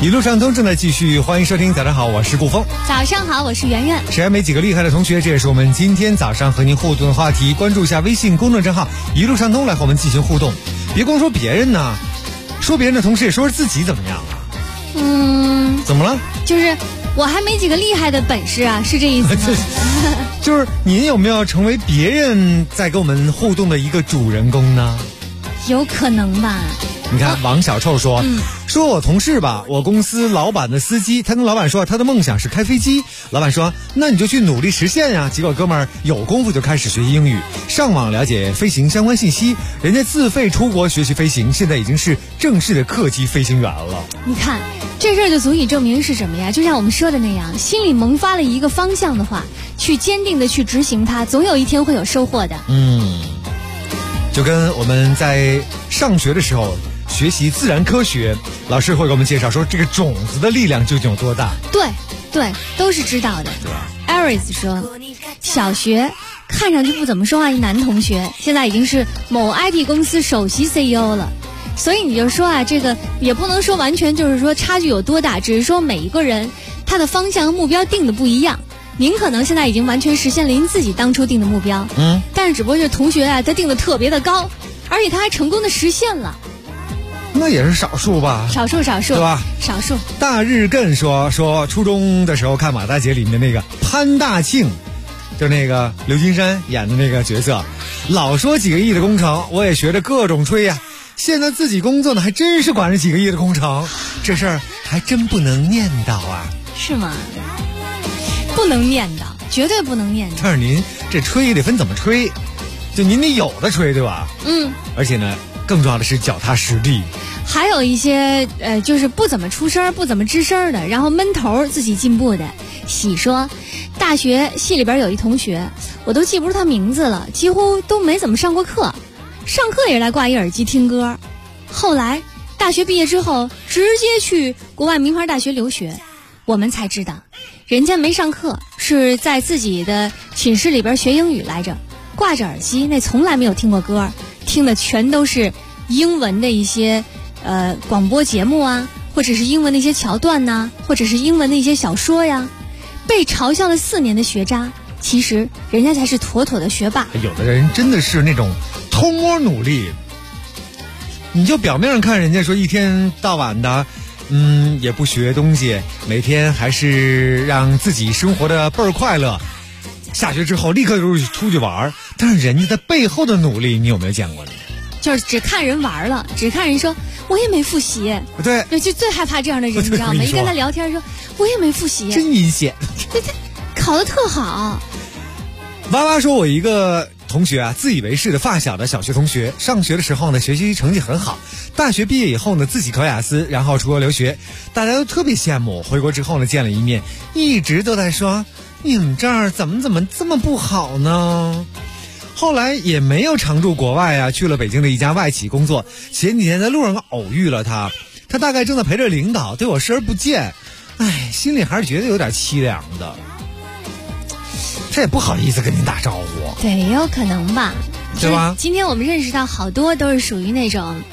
一路畅通正在继续，欢迎收听。早上好，我是顾峰。 早上好，我是圆圆。 谁还没几个厉害的同学？这也是我们今天早上和您互动的话题。关注一下微信公众账号一路畅通，来和我们进行互动。别光说别人呢，说别人的同时也说说自己怎么样啊？怎么了？ 就是我还没几个厉害的本事啊，是这意思吗？ 就是您有没有成为别人在跟我们互动的一个主人公呢？ 有可能吧。 你看王小臭说，说我同事吧，我公司老板的司机，他跟老板说他的梦想是开飞机，老板说那你就去努力实现呀。结果哥们儿有功夫就开始学习英语，上网了解飞行相关信息，人家自费出国学习飞行，现在已经是正式的客机飞行员了。 你看这事儿就足以证明是什么呀？就像我们说的那样，心里萌发了一个方向的话，去坚定的去执行它，总有一天会有收获的。 就跟我们在上学的时候学习自然科学，老师会给我们介绍说这个种子的力量究竟有多大。 对，都是知道的。 对吧？ Aris 说，小学看上去不怎么说话一男同学，现在已经是某 IT 公司首席 CEO 了。所以你就说啊，这个也不能说完全就是说差距有多大，只是说每一个人他的方向和目标定的不一样。您可能现在已经完全实现了您自己当初定的目标，但是只不过是同学啊，他定的特别的高，而且他还成功的实现了。 那也是少数吧？ 少数， 对吧？ 少数。 大日艮说初中的时候看马大姐里面那个潘大庆，就那个刘金山演的那个角色，老说几个亿的工程，我也学着各种吹呀。现在自己工作呢，还真是管着几个亿的工程，这事儿还真不能念叨啊。 是吗？不能念叨，绝对不能念叨。 但是您这吹也得分怎么吹，就您得有的吹，对吧？而且呢，更重要的是脚踏实地。 还有一些就是不怎么出声、不怎么吱声的，然后闷头自己进步的。喜说，大学系里边有一同学，我都记不住他名字了，几乎都没怎么上过课，上课也是来挂一耳机听歌。后来大学毕业之后，直接去国外名牌大学留学，我们才知道，人家没上课，是在自己的寝室里边学英语来着，挂着耳机，那从来没有听过歌，听的全都是英文的一些广播节目啊，或者是英文的一些桥段呐，或者是英文的一些小说呀。被嘲笑了4年的学渣，其实人家才是妥妥的学霸。 有的人真的是那种偷摸努力，你就表面上看人家说一天到晚的也不学东西，每天还是让自己生活的倍儿快乐，下学之后立刻就出去玩，但是人家的背后的努力你有没有见过呢？ 就是只看人玩了，只看人说我也没复习。 对， 就最害怕这样的人，你知道吗？一跟他聊天说我也没复习， 真阴险。 对，考得特好。 娃娃说，我一个同学啊，自以为是的发小的小学同学，上学的时候呢，学习成绩很好，大学毕业以后呢，自己考雅思，然后出国留学，大家都特别羡慕。回国之后呢，见了一面，一直都在说你们这儿怎么这么不好呢？后来也没有常驻国外啊，去了北京的一家外企工作。前几天在路上偶遇了他大概正在陪着领导，对我视而不见，心里还是觉得有点凄凉的。他也不好意思跟您打招呼。 对，也有可能吧， 对吧？ 今天我们认识到好多都是属于那种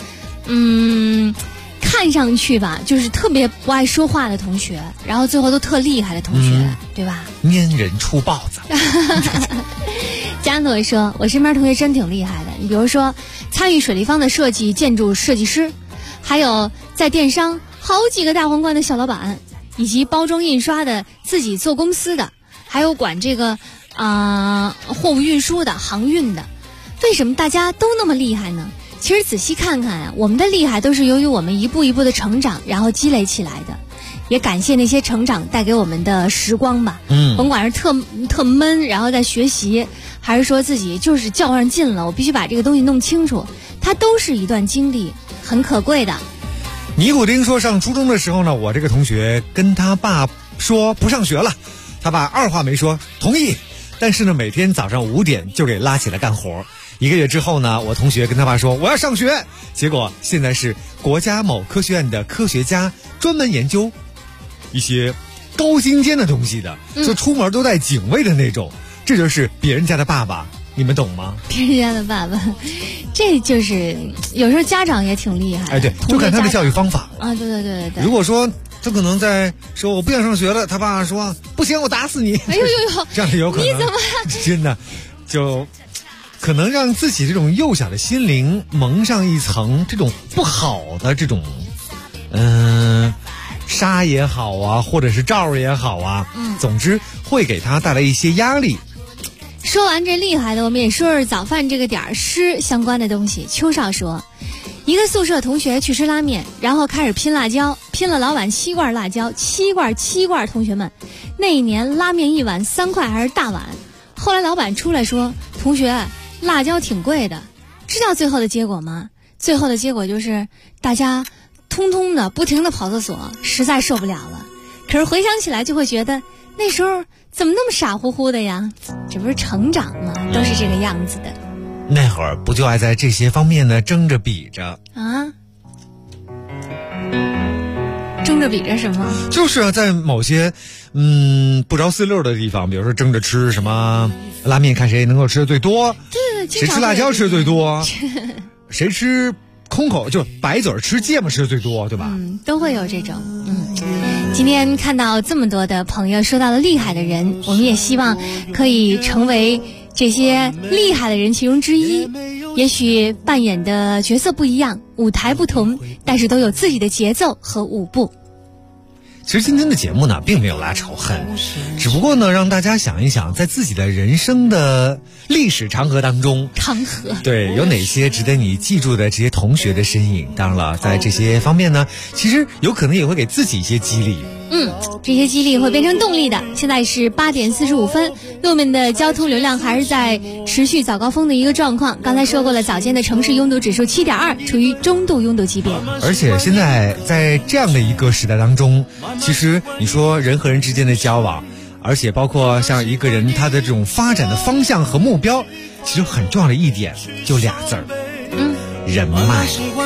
看上去吧就是特别不爱说话的同学，然后最后都特厉害的同学，对吧？ 拈人出豹子。 佳诺说，我身边同学真挺厉害的，你比如说参与水立方的设计建筑设计师，还有在电商好几个大皇冠的小老板，以及包装印刷的自己做公司的，还有管这个货物运输的航运的。为什么大家都那么厉害呢？其实仔细看看啊，我们的厉害都是由于我们一步一步的成长，然后积累起来的。也感谢那些成长带给我们的时光吧。甭管是特闷，然后在学习，还是说自己就是较上劲了，我必须把这个东西弄清楚，它都是一段经历，很可贵的。 尼古丁说，上初中的时候呢，我这个同学跟他爸说不上学了，他爸二话没说同意，但是呢每天早上5点就给拉起来干活。1个月之后呢，我同学跟他爸说我要上学，结果现在是国家某科学院的科学家，专门研究一些高精尖的东西的，就出门都带警卫的那种。这就是别人家的爸爸，你们懂吗？ 别人家的爸爸，这就是有时候家长也挺厉害。 对，就看他的教育方法啊。对。 如果说就可能在说我不想上学了，他爸说不行，我打死你。 哎呦呦呦， 这样有可能。 你怎么真的就可能让自己这种幼小的心灵蒙上一层这种不好的这种纱也好啊，或者是罩也好啊，总之会给他带来一些压力。 说完这厉害的，我们也说说早饭这个点儿吃相关的东西。邱少说，一个宿舍同学去吃拉面，然后开始拼辣椒，拼了老板7罐辣椒，7罐，同学们，那一年拉面1碗3块还是大碗。后来老板出来说，同学，辣椒挺贵的。知道最后的结果吗？最后的结果就是大家通通的不停的跑厕所，实在受不了了。可是回想起来就会觉得那时候怎么那么傻乎乎的呀？这不是成长吗？都是这个样子的。 那会儿不就爱在这些方面呢争着比着啊？争着比着什么？ 就是啊，在某些不着四六的地方，比如说争着吃什么拉面，看谁能够吃的最多。 对， 谁吃辣椒吃的最多，谁吃空口就白嘴吃芥末吃的最多，对吧？ 都会有这种。今天看到这么多的朋友说到了厉害的人，我们也希望可以成为这些厉害的人其中之一。也许扮演的角色不一样，舞台不同，但是都有自己的节奏和舞步。 其实今天的节目呢，并没有拉仇恨，只不过呢，让大家想一想，在自己的人生的历史长河当中，对，有哪些值得你记住的这些同学的身影？当然了，在这些方面呢，其实有可能也会给自己一些激励。 这些激励会变成动力的。现在是8点45分，路面的交通流量还是在持续早高峰的一个状况。刚才说过了，早间的城市拥堵指数7.2，处于中度拥堵级别。 而且现在在这样的一个时代当中，其实你说人和人之间的交往，而且包括像一个人他的这种发展的方向和目标，其实很重要的一点就2字儿，人脉。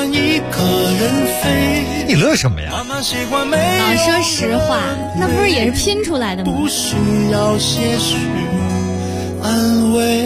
你乐什么呀？ 说实话，那不是也是拼出来的吗？ 不需要些许安慰。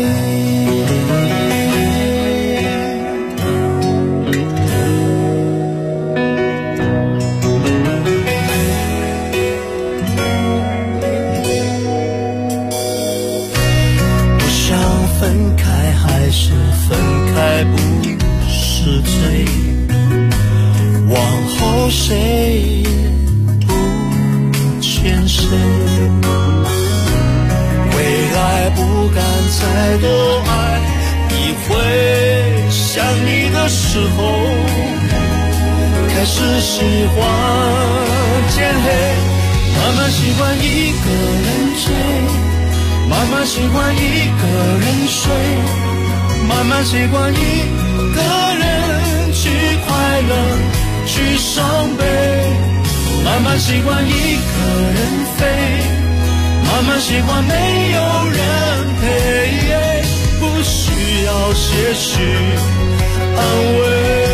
不想分开，还是分开不是罪，往后谁也不欠谁，未来不敢再多爱一回，想你的时候开始喜欢渐黑，慢慢习惯一个人追，慢慢习惯一个人睡，慢慢习惯一个人去快乐去伤悲，慢慢习惯一个人飞，慢慢习惯没有人陪，不需要些许安慰。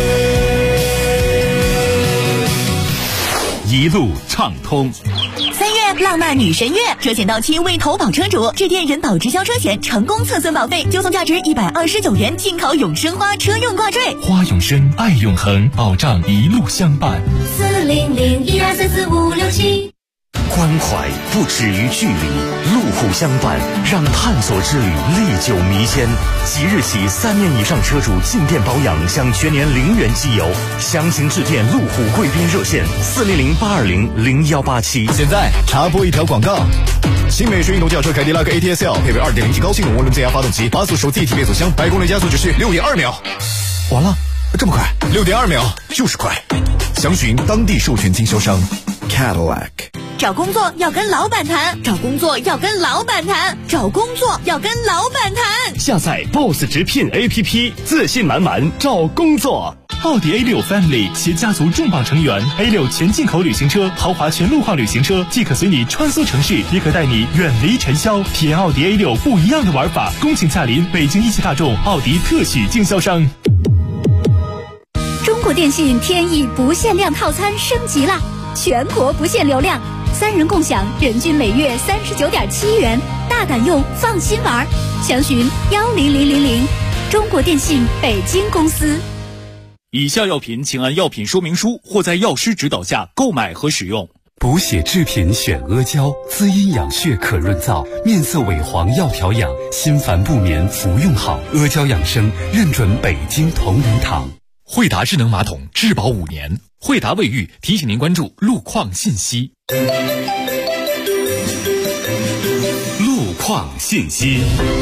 一路畅通。 3月浪漫女神月，车险到期未投保车主致电人保直销车险成功测算保费，就送价值129元进口永生花车用挂坠。 花永生，爱永恒，保障一路相伴。 40012344567。 关怀不止于距离，路虎相伴，让探索之旅历久弥坚。即日起，3年以上车主进店保养享全年0元机油，详情致电路虎贵宾热线40082000187。 现在插播一条广告。新美式运动轿车凯迪拉克 ATS-L 配备 2.0T 高性能涡轮增压发动机，8速手自一体变速箱，100公里加速只需6.2秒。完了，这么快？6.2秒就是快。详询当地授权经销商 Cadillac。 找工作要跟老板谈，找工作要跟老板谈，找工作要跟老板谈。 下载 BOSS 直聘 APP， 自信满满找工作。 奥迪 A6 Family 携家族重磅成员 A6 全进口旅行车、豪华全路况旅行车，既可随你穿梭城市，也可带你远离尘嚣，体验奥迪 A6 不一样的玩法。恭请驾临北京一汽大众奥迪特许经销商。 中国电信天翼不限量套餐升级了，全国不限流量，3人共享，人均每月39.7元，大胆用，放心玩。详询10000，中国电信北京公司。 以下药品请按药品说明书或在药师指导下购买和使用。 补血制品选阿胶，滋阴养血可润燥，面色萎黄要调养，心烦不眠服用好。阿胶养生认准北京同仁堂。 惠达智能马桶质保5年。惠达卫浴提醒您关注路况信息。 路况信息。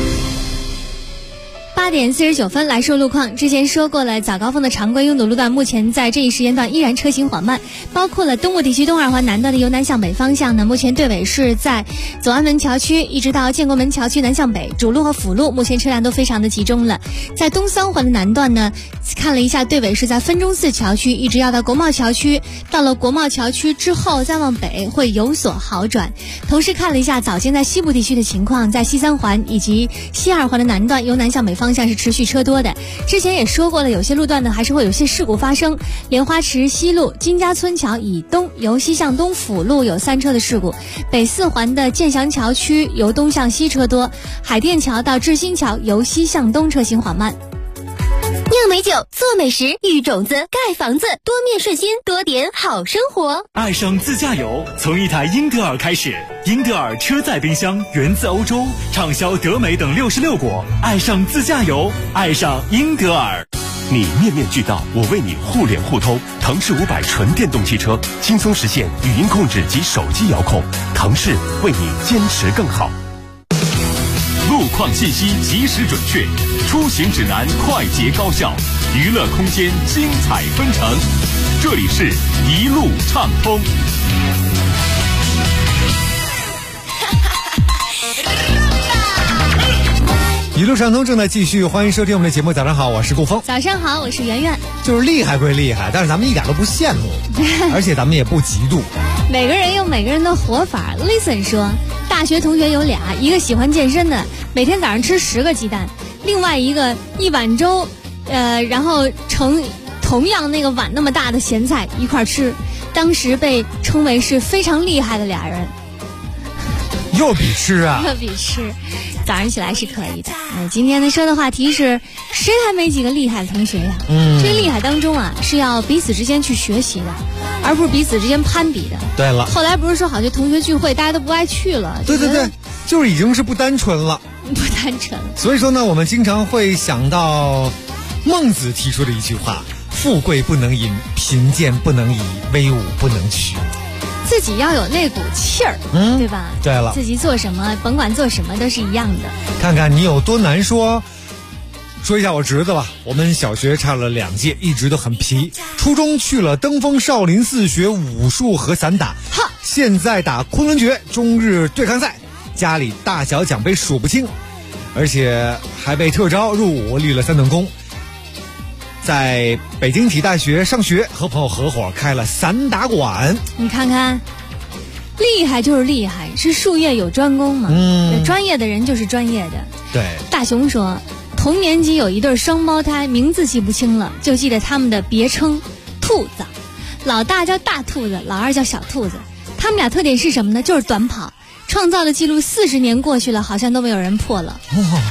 8点49分来说路况。之前说过了，早高峰的常规拥堵路段目前在这一时间段依然车行缓慢，包括了东部地区东二环南段的由南向北方向呢，目前队尾是在左安门桥区一直到建国门桥区南向北，主路和辅路目前车辆都非常的集中了。在东3环的南段呢，看了一下队尾是在分钟寺桥区一直要到国贸桥区，到了国贸桥区之后再往北会有所好转。同时看了一下早间在西部地区的情况，在西3环以及西2环的南段由南向北方向是持续车多的。之前也说过了，有些路段呢还是会有些事故发生。莲花池西路金家村桥以东由西向东辅路有3车的事故，北4环的建祥桥区由东向西车多，海淀桥到志新桥由西向东车行缓慢。 酿美酒，做美食，育种子，盖房子，多面顺心，多点好生活。 爱上自驾游，从一台英德尔开始。英德尔车载冰箱源自欧洲，畅销德美等66国。爱上自驾游，爱上英德尔。 你面面俱到，我为你互联互通。腾势500纯电动汽车，轻松实现语音控制及手机遥控。腾势为你坚持更好。 路况信息及时准确，出行指南快捷高效，娱乐空间精彩纷呈。这里是一路畅通。 一路畅通正在继续，欢迎收听我们的节目。早上好，我是顾峰。 早上好，我是圆圆。 就是厉害归厉害，但是咱们一点都不羡慕，而且咱们也不嫉妒。 每个人有每个人的活法。Listen 说，大学同学有俩，一个喜欢健身的，每天早上吃10个鸡蛋，另外一个一碗粥，然后盛同样那个碗那么大的咸菜一块吃，当时被称为是非常厉害的俩人。 又比吃啊？ 又比吃。早上起来是可以的。今天呢说的话题是谁还没几个厉害的同学呀？这厉害当中啊是要彼此之间去学习的，而不是彼此之间攀比的。 对了， 后来不是说好像同学聚会大家都不爱去了？ 对对对，就是已经是不单纯了。 不单纯。 所以说呢，我们经常会想到孟子提出的一句话：富贵不能淫，贫贱不能移，威武不能屈。 自己要有那股气儿，对吧？ 对了， 自己做什么，甭管做什么都是一样的。 看看你有多难说。说一下我侄子吧，我们小学差了2届，一直都很皮。初中去了登封少林寺学武术和散打，现在打昆仑决中日对抗赛，家里大小奖杯数不清，而且还被特招入伍，立了3等功。在北京体育大学上学，和朋友合伙开了散打馆。 你看看，厉害就是厉害，是术业有专攻嘛。专业的人就是专业的。 对。 大雄说，同年级有一对双胞胎，名字记不清了，就记得他们的别称兔子，老大叫大兔子，老二叫小兔子。他们俩特点是什么呢？就是短跑，创造的记录40年过去了，好像都没有人破了。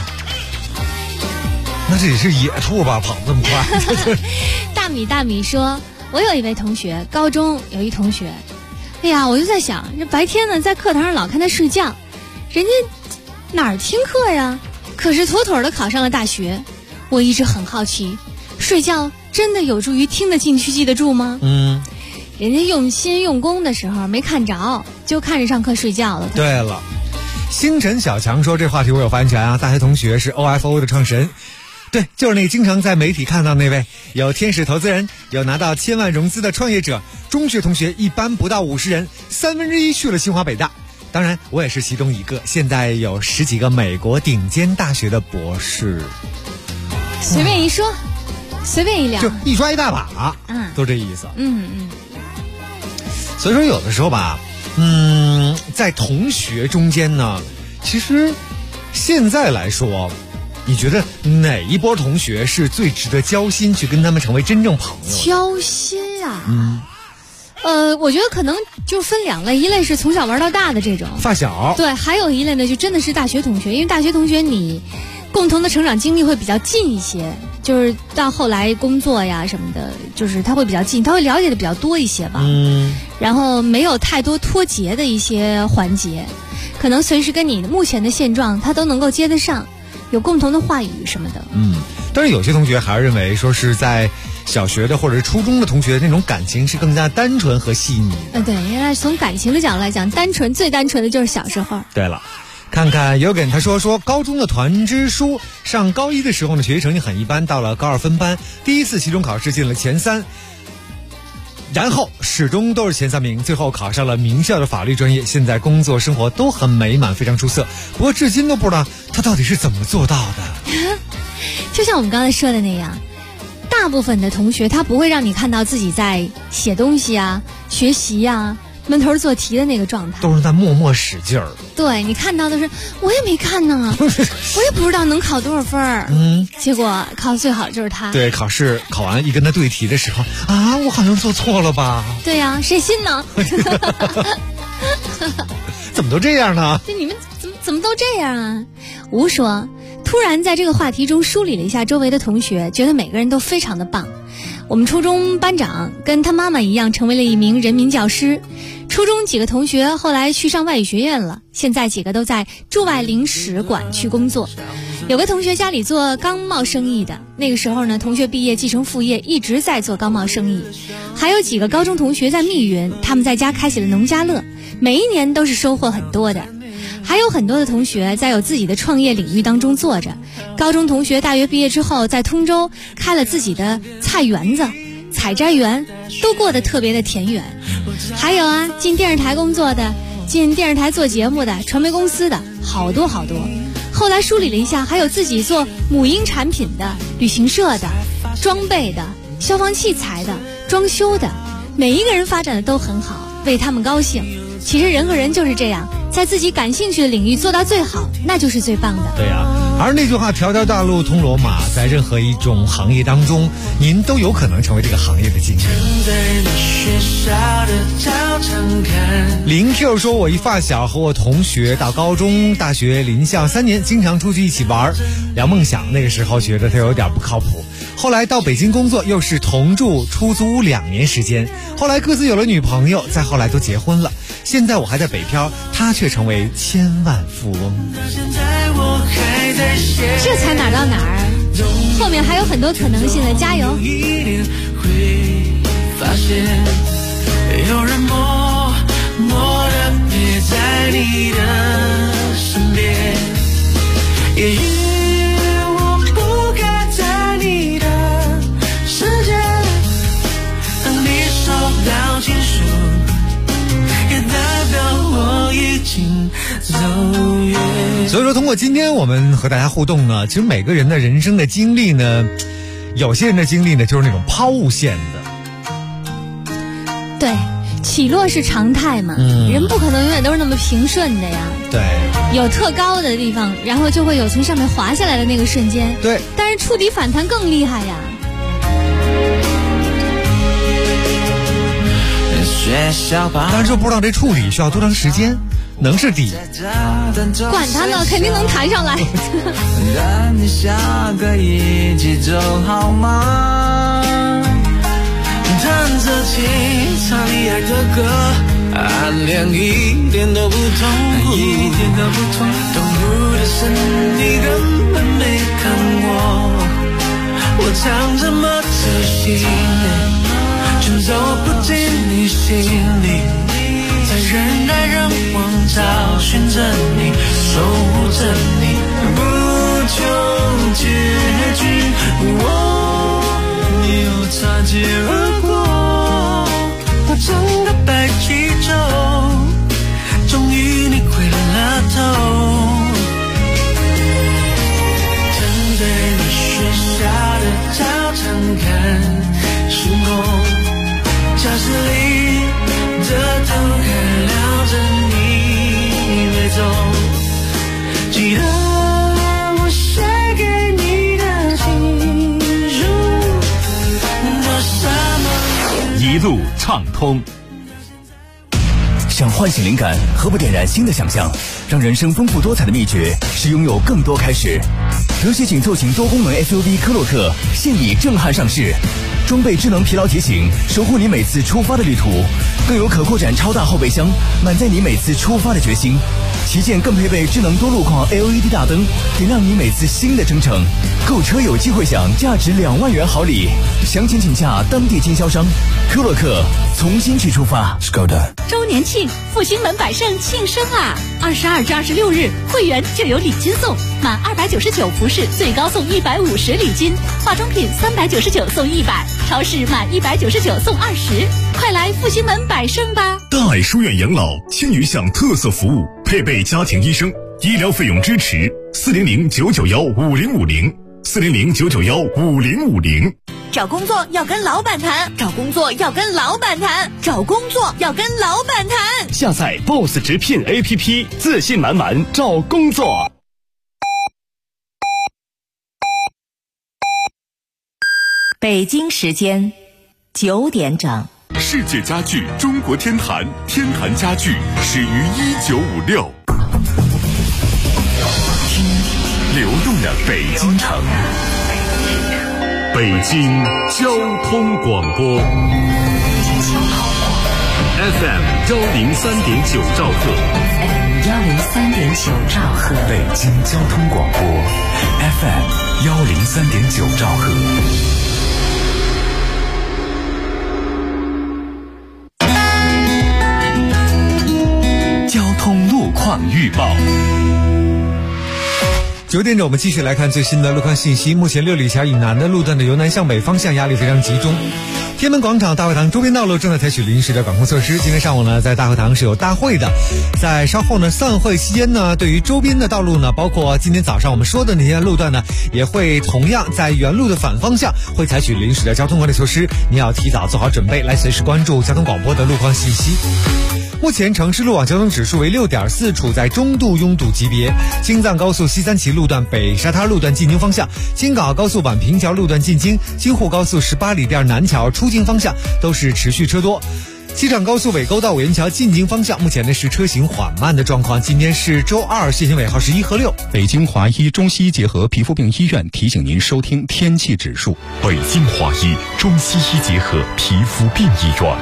那这也是野兔吧，跑这么快。 大米说，我有一位同学，高中有一同学，哎呀，我就在想，这白天呢在课堂上老看他睡觉，人家哪儿听课呀？可是妥妥的考上了大学。我一直很好奇，睡觉真的有助于听得进去记得住吗？人家用心用功的时候没看着，就看着上课睡觉了。 对了，星辰小强说，这话题我有发言权啊，大学同学是 OFO 的创始人。对，就是那个经常在媒体看到那位，有天使投资人，有拿到1000万融资的创业者。中学同学一般不到50人，1/3去了清华北大。当然我也是其中一个，现在有10几个美国顶尖大学的博士。 随便一说，随便一聊， 就一抓一大把，都这意思。所以说有的时候吧，在同学中间呢，其实现在来说，你觉得哪一波同学是最值得交心，去跟他们成为真正朋友？ 交心啊，我觉得可能就分2类，一类是从小玩到大的这种发小， 对，还有一类呢就真的是大学同学，因为大学同学你共同的成长经历会比较近一些，就是到后来工作呀什么的，就是他会比较近，他会了解的比较多一些吧。然后没有太多脱节的一些环节，可能随时跟你目前的现状他都能够接得上，有共同的话语什么的。 但是有些同学还是认为说是在小学的或者是初中的同学那种感情是更加单纯和细腻。 对，因为从感情的角度来讲，最单纯的就是小时候。 对了，看看Yogan他说高中的团支书，上高一的时候呢学习成绩很一般，到了高2分班，第一次期中考试进了前3，然后始终都是前3名，最后考上了名校的法律专业，现在工作生活都很美满，非常出色。不过至今都不知道他到底是怎么做到的。 就像我们刚才说的那样，大部分的同学他不会让你看到自己在写东西啊、学习啊、闷头做题的那个状态， 都是在默默使劲儿。 对，你看到的是我也没看呢，我也不知道能考多少分儿。结果考最好就是他。对， 考试考完一跟他对题的时候啊，我好像做错了吧？ 对呀，谁信呢？ 怎么都这样呢？ 你们怎么都这样啊？吴说，突然在这个话题中梳理了一下周围的同学，觉得每个人都非常的棒。我们初中班长跟他妈妈一样成为了一名人民教师，初中几个同学后来去上外语学院了，现在几个都在驻外领事馆去工作。有个同学家里做钢贸生意的，那个时候呢，同学毕业继承副业，一直在做钢贸生意。还有几个高中同学在密云，他们在家开启了农家乐，每一年都是收获很多的。还有很多的同学在有自己的创业领域当中做着，高中同学大学毕业之后在通州开了自己的菜园子、采摘园，都过得特别的田园。还有啊，进电视台工作的，进电视台做节目的，传媒公司的，好多好多。后来梳理了一下，还有自己做母婴产品的、旅行社的、装备的、消防器材的、装修的，每一个人发展的都很好，为他们高兴。其实人和人就是这样，在自己感兴趣的领域做到最好，那就是最棒的。 对呀，而那句话条条大路通罗马，在任何一种行业当中，您都有可能成为这个行业的经理。林 Q 说，我一发小和我同学到高中、大学临校3年，经常出去一起玩，聊梦想。那个时候觉得他有点不靠谱，后来到北京工作，又是同住出租屋2年时间，后来各自有了女朋友，再后来都结婚了。现在我还在北漂，他却成为千万富翁。 这才哪儿到哪儿，后面还有很多可能性的，加油！发现有人默默地陪在你的身边，也许我不该在你的世界，当你收到情书，也代表我已经走远。 所以说通过今天我们和大家互动呢，其实每个人的人生的经历呢，有些人的经历呢就是那种抛物线的。 对，起落是常态嘛，人不可能永远都是那么平顺的呀。 对， 有特高的地方，然后就会有从上面滑下来的那个瞬间。 对， 但是触底反弹更厉害呀。 但是不知道这处理需要多长时间，能是底？ 管他呢，肯定能弹上来。 你下个一起走好吗？弹着吉他里爱的歌，暗恋一点都不痛苦，一点都不痛苦。动物的身你根本没看过，我藏这么仔细，却走不进你心里，在人来人往找寻着你，守护着你，不求结局。你又擦肩而过，我整个白气球，终于你回了头。站在你学校的操场看星空，教室里的灯还亮着你没走，记得我写给你的情书，多什么一路畅通。 想唤醒灵感，何不点燃新的想象？让人生丰富多彩的秘诀是拥有更多开始。德系紧凑型多功能 SUV 科洛克现已震撼上市，装备智能疲劳提醒，守护你每次出发的旅途，更有可扩展超大后备箱，满载你每次出发的决心。旗舰更配备智能多路况 LED 大灯，点亮你每次新的征程。购车有机会享价值2万元好礼，详情请洽当地经销商。科洛克，从新去出发。Skoda。 周年庆，复兴门百盛庆生啊！22至26日，会员就有礼金送，满299服饰最高送150礼金，化妆品399送100，超市满199送20，快来复兴门百盛吧！ 大爱书院养老千余项特色服务，配备家庭医生，医疗费用支持，400-991-5050，400-991-5050。 找工作要跟老板谈，找工作要跟老板谈，找工作要跟老板谈。 下载 BOSS 直聘 APP， 自信满满找工作。 北京时间9点整。 世界家具中国天坛，天坛家具始于1956。听流动的北京城，北京交通广播 FM 103.9兆赫 103.9兆赫， 北京交通广播 FM 103.9兆赫。 交通路况预报。 9点整，我们继续来看最新的路况信息。目前六里桥以南的路段的由南向北方向压力非常集中。天安门广场、大会堂周边道路正在采取临时的管控措施。今天上午呢，在大会堂是有大会的，在稍后呢散会期间呢，对于周边的道路呢，包括今天早上我们说的那些路段呢，也会同样在原路的反方向会采取临时的交通管理措施。你要提早做好准备，来随时关注交通广播的路况信息。目前城市路网交通指数为6.4，处在中度拥堵级别。京藏高速西三旗路段北沙滩路段进京方向，京港澳高速宛平桥路段进京，京沪高速18里店南桥出京方向都是持续车多。机场高速尾沟到五元桥进京方向，目前呢是车行缓慢的状况。今天是周二，限行尾号是1和6。 北京华医中西医结合皮肤病医院提醒您收听天气指数。 北京华医中西医结合皮肤病医院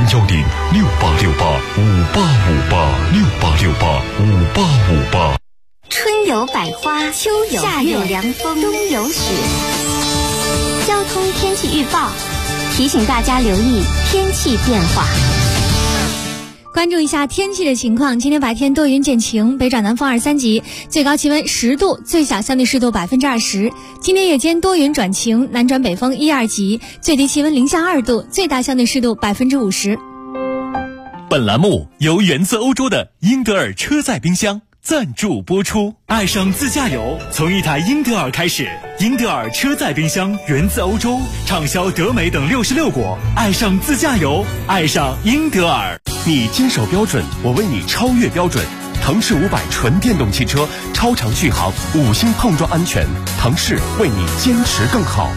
，010-6868-5858，6868-5858。 春有百花，秋有夏有凉风，冬有雪。交通天气预报提醒大家留意天气变化。 关注一下天气的情况。今天白天多云见晴，北转南风2、3级，最高气温10度，最小相对湿度20%。今天夜间多云转晴，南转北风1、2级，最低气温0下2度，最大相对湿度50%。 本栏目由源自欧洲的英德尔车载冰箱赞助播出。爱上自驾游，从一台英德尔开始。英德尔车载冰箱源自欧洲，畅销德美等66国。爱上自驾游，爱上英德尔。 你坚守标准，我为你超越标准。腾势500纯电动汽车，超长续航，5星碰撞安全。腾势为你坚持更好。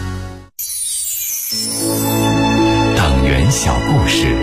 党员小故事。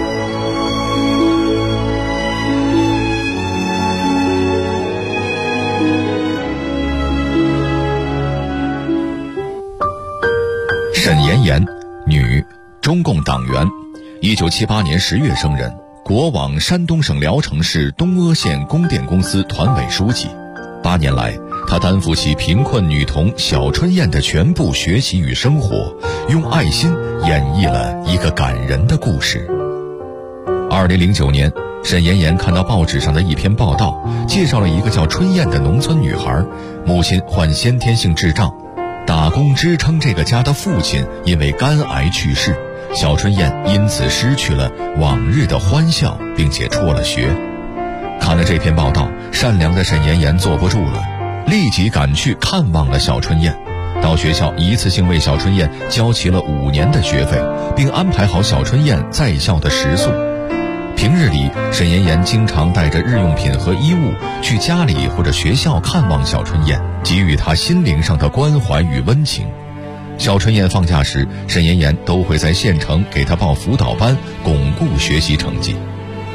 沈妍妍，女，中共党员，1978年10月生人，国网山东省聊城市东阿县供电公司团委书记。8年来，她担负起贫困女童小春燕的全部学习与生活，用爱心演绎了一个感人的故事。2009年，沈妍妍看到报纸上的一篇报道，介绍了一个叫春燕的农村女孩，母亲患先天性智障，打工支撑这个家的父亲因为肝癌去世，小春燕因此失去了往日的欢笑，并且辍了学。看了这篇报道，善良的沈妍妍坐不住了，立即赶去看望了小春燕，到学校一次性为小春燕交齐了5年的学费，并安排好小春燕在校的食宿。平日里，沈妍妍经常带着日用品和衣物去家里或者学校看望小春燕，给予她心灵上的关怀与温情。小春燕放假时，沈妍妍都会在县城给她报辅导班，巩固学习成绩。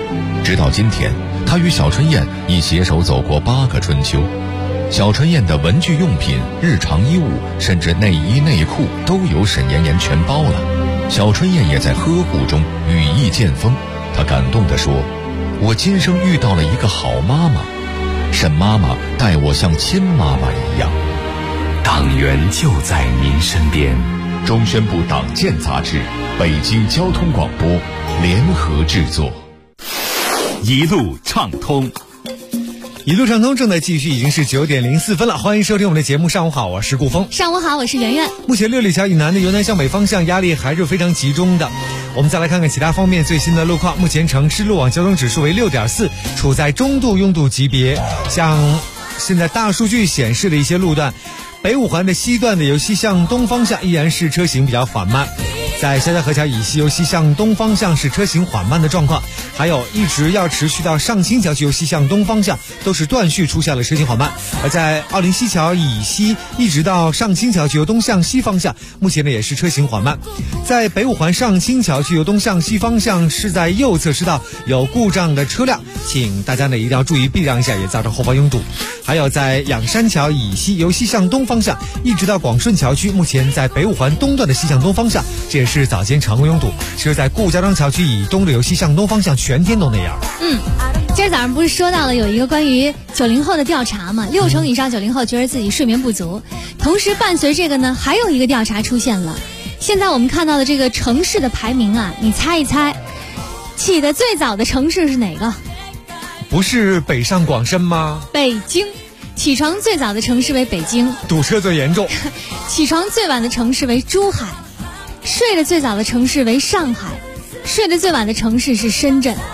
直到今天，他与小春燕已携手走过8个春秋。小春燕的文具用品、日常衣物，甚至内衣内裤都由沈妍妍全包了。小春燕也在呵护中羽翼渐丰。她感动地说：“我今生遇到了一个好妈妈，沈妈妈待我像亲妈妈一样。” 党员就在您身边。 中宣部党建杂志、北京交通广播联合制作。 一路畅通。 一路畅通正在继续，已经是9点04分了。欢迎收听我们的节目。上午好，我是顾峰。 上午好，我是圆圆。 目前6里桥以南的由南向北方向压力还是非常集中的。我们再来看看其他方面最新的路况。目前城市路网交通指数为6.4，处在中度拥堵级别。像现在大数据显示的一些路段，北五环的西段的由西向东方向依然是车行比较缓慢。在肖家河桥以西由西向东方向是车行缓慢的状况，还有一直要持续到上清桥区由西向东方向都是断续出现了车行缓慢。而在奥林西桥以西一直到上清桥区由东向西方向，目前呢也是车行缓慢。在北五环上清桥区由东向西方向是在右侧车道有故障的车辆，请大家呢一定要注意避让一下，也造成后方拥堵。还有在仰山桥以西由西向东方向一直到广顺桥区，目前在北五环东段的西向东方向，这也是早间常规拥堵。其实在顾家庄桥区以东的由西向东方向全天都那样。 今儿早上不是说到了有一个关于90后的调查嘛，6成以上90后觉得自己睡眠不足。同时伴随这个呢，还有一个调查出现了。现在我们看到的这个城市的排名啊，你猜一猜，起得最早的城市是哪个？ 不是北上广深吗？ 北京。起床最早的城市为北京， 堵车最严重。 起床最晚的城市为珠海，睡得最早的城市为上海，睡得最晚的城市是深圳。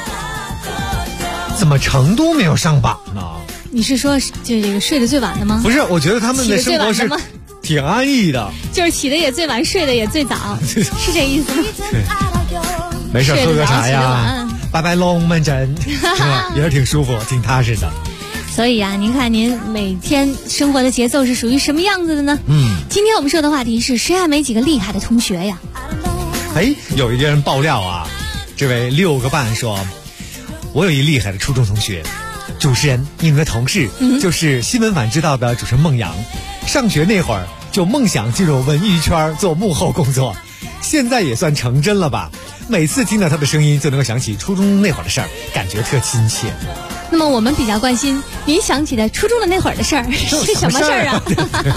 怎么成都没有上榜呢？ 你是说就这个睡得最晚的吗？ 不是，我觉得他们的生活是挺安逸的， 就是起得也最晚，睡得也最早，是这意思吗？ 没事，喝个茶呀，拜拜龙门阵，也是挺舒服，挺踏实的。 所以啊，您看您每天生活的节奏是属于什么样子的呢？今天我们说的话题是谁还没几个厉害的同学呀？ 有一个人爆料啊，这位6个半说，我有一厉害的初中同学，主持人，你们的同事就是新闻晚知道的主持人孟阳，上学那会儿就梦想进入文艺圈做幕后工作，现在也算成真了吧？每次听到他的声音就能够想起初中那会儿的事儿，感觉特亲切。 那么我们比较关心您想起的初中的那会儿的事儿是什么事儿啊？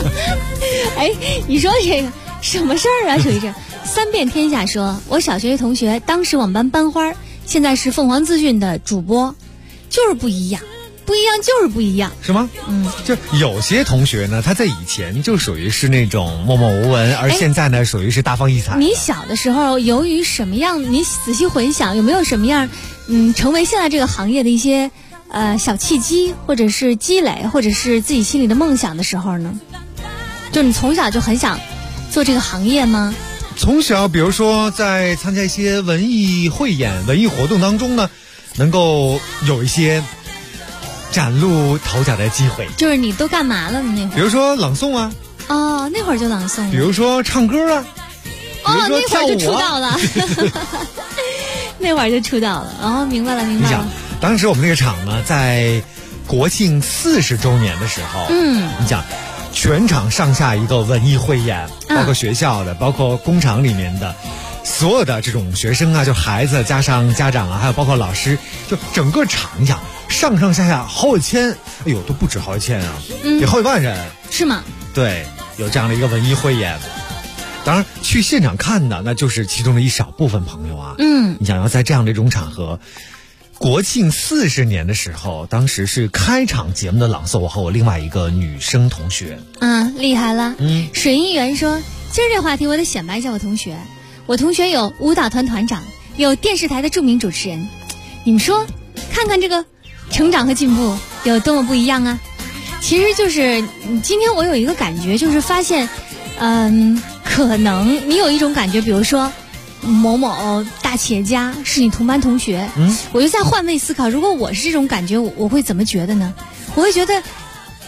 你说这个什么事儿啊？属于这三遍天下说，我小学同学当时我们班班花，现在是凤凰资讯的主播，就是不一样，不一样就是不一样， 是吗？就有些同学呢，他在以前就属于是那种默默无闻，而现在呢，属于是大放异彩。 你小的时候由于什么样？你仔细回想，有没有什么样，成为现在这个行业的一些小契机，或者是积累，或者是自己心里的梦想的时候呢？就你从小就很想做这个行业吗？ 从小，比如说在参加一些文艺汇演、文艺活动当中呢，能够有一些崭露头角的机会。 就是你都干嘛了呢？那会儿， 比如说朗诵啊。 哦，那会儿就朗诵了。 比如说唱歌啊。 哦，那会儿就出道了。那会儿就出道了。哦，明白了。 你想，当时我们那个厂呢，在国庆40周年的时候，你想，全场上下一个文艺汇演，包括学校的，包括工厂里面的，所有的这种学生啊，就孩子加上家长啊，还有包括老师，就整个厂，你想上上下下好几千，哎呦，都不止好几千啊，有好几万人， 是吗？ 对，有这样的一个文艺汇演。当然，去现场看的那就是其中的一少部分朋友啊。你想要在这样的一种场合，国庆40年的时候，当时是开场节目的朗诵，我和我另外一个女生同学。 厉害了。水银元说，今儿这话题我得显摆一下我同学。我同学有舞蹈团团长，有电视台的著名主持人。你们说，看看这个成长和进步有多么不一样啊！其实就是今天我有一个感觉，就是发现，可能你有一种感觉，比如说某某大企业家是你同班同学，我就在换位思考，如果我是这种感觉，我会怎么觉得呢？我会觉得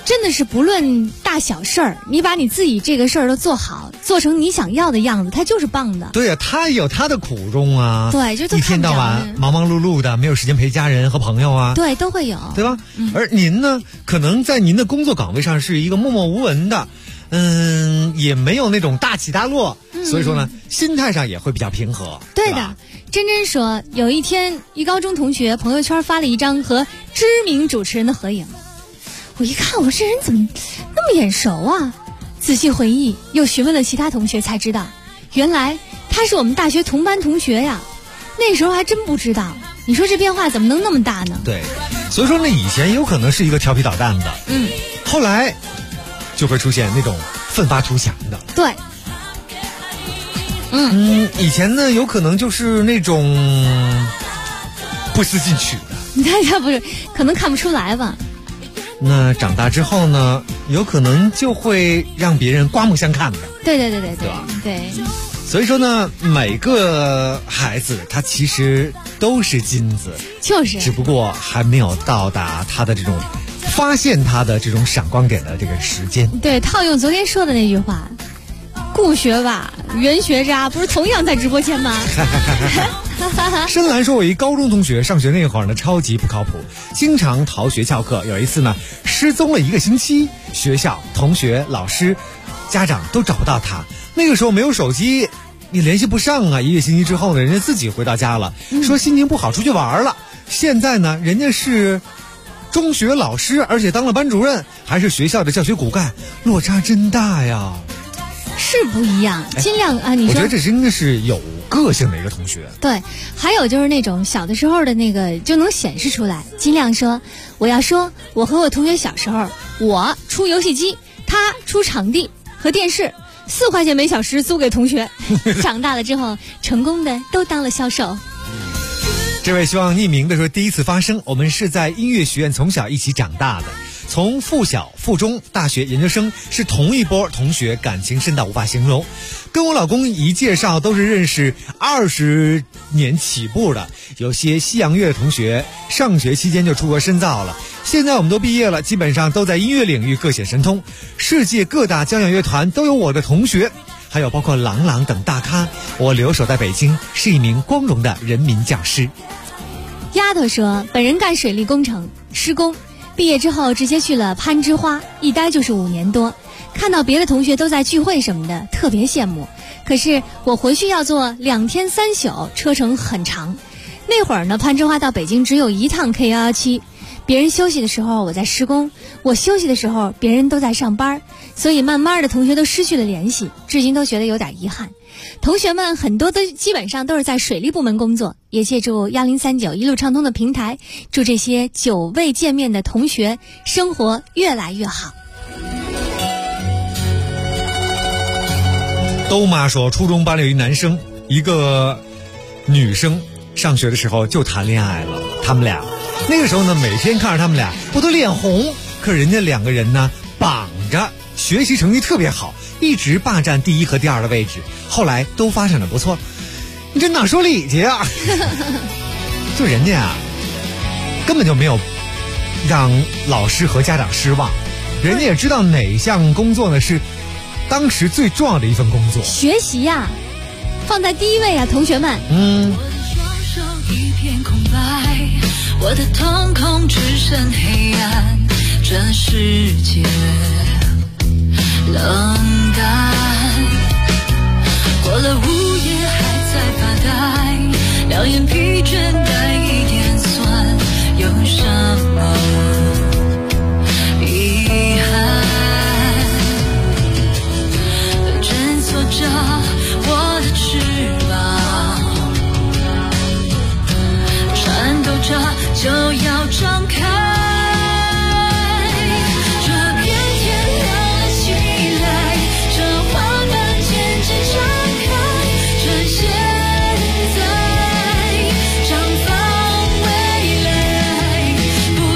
真的是不论大小事儿，你把你自己这个事儿都做好，做成你想要的样子，它就是棒的。 对呀，他有他的苦衷啊。 对，就一天到晚忙忙碌碌的，没有时间陪家人和朋友啊。 对，都会有， 对吧？而您呢，可能在您的工作岗位上是一个默默无闻的，也没有那种大起大落，所以说呢，心态上也会比较平和。 对的。真真说，有一天一高中同学朋友圈发了一张和知名主持人的合影，我一看，我这人怎么那么眼熟啊？仔细回忆，又询问了其他同学，才知道，原来他是我们大学同班同学呀。那时候还真不知道，你说这变化怎么能那么大呢？ 对，所以说呢，以前有可能是一个调皮捣蛋的，后来就会出现那种奋发图强的。 对。 以前呢，有可能就是那种不思进取的。 大家不是，可能看不出来吧？ 那长大之后呢，有可能就会让别人刮目相看的。 对。 所以说呢，每个孩子他其实都是金子， 就是只不过还没有到达他的这种发现他的这种闪光点的这个时间。 对，套用昨天说的那句话，顾学霸、袁学渣不是同样在直播间吗？ 深蓝说，我一高中同学上学那会儿呢，超级不靠谱，经常逃学翘课。有一次呢，失踪了1个星期，学校、同学、老师、家长都找不到他。那个时候没有手机，你联系不上啊。1个星期之后呢，人家自己回到家了，说心情不好出去玩了。现在呢，人家是中学老师，而且当了班主任，还是学校的教学骨干，落差真大呀。 是不一样，尽量啊！你说， 我觉得这真的是有个性的一个同学。 对，还有就是那种小的时候的那个就能显示出来。尽量说，我要说，我和我同学小时候，我出游戏机，他出场地和电视，4块钱每小时租给同学。长大了之后，成功的都当了销售。 这位希望匿名的说，第一次发声，我们是在音乐学院从小一起长大的。从附小、附中、大学、研究生是同一波同学，感情深到无法形容。跟我老公一介绍，都是认识20年起步的。有些西洋乐的同学，上学期间就出国深造了。现在我们都毕业了，基本上都在音乐领域各显神通。世界各大交响乐团都有我的同学，还有包括郎朗等大咖。我留守在北京，是一名光荣的人民教师。 丫头说，本人干水利工程，施工。毕业之后直接去了攀枝花，一待就是5年多。看到别的同学都在聚会什么的，特别羡慕。可是我回去要坐2天3宿，车程很长。那会儿呢，攀枝花到北京只有1趟 K117，别人休息的时候我在施工，我休息的时候别人都在上班，所以慢慢的同学都失去了联系，至今都觉得有点遗憾。同学们很多都基本上都是在水利部门工作，也借助1039一路畅通的平台，祝这些久未见面的同学生活越来越好。 兜妈说，初中班里有一男生，一个女生，上学的时候就谈恋爱了。他们俩那个时候呢，每天看着他们俩，我都脸红。可人家2个人呢，绑着，学习成绩特别好，一直霸占第1和第2的位置，后来都发展的不错。你这哪说理去啊？就人家啊，根本就没有让老师和家长失望，人家也知道哪项工作呢是当时最重要的一份工作， 学习呀，放在第1位啊，同学们。 一片空白，我的瞳孔只剩黑暗，这世界冷淡，过了午夜还在发呆，两眼疲倦带一点酸，有什么遗憾，挣脱着我的翅膀，颤抖着就要张开，不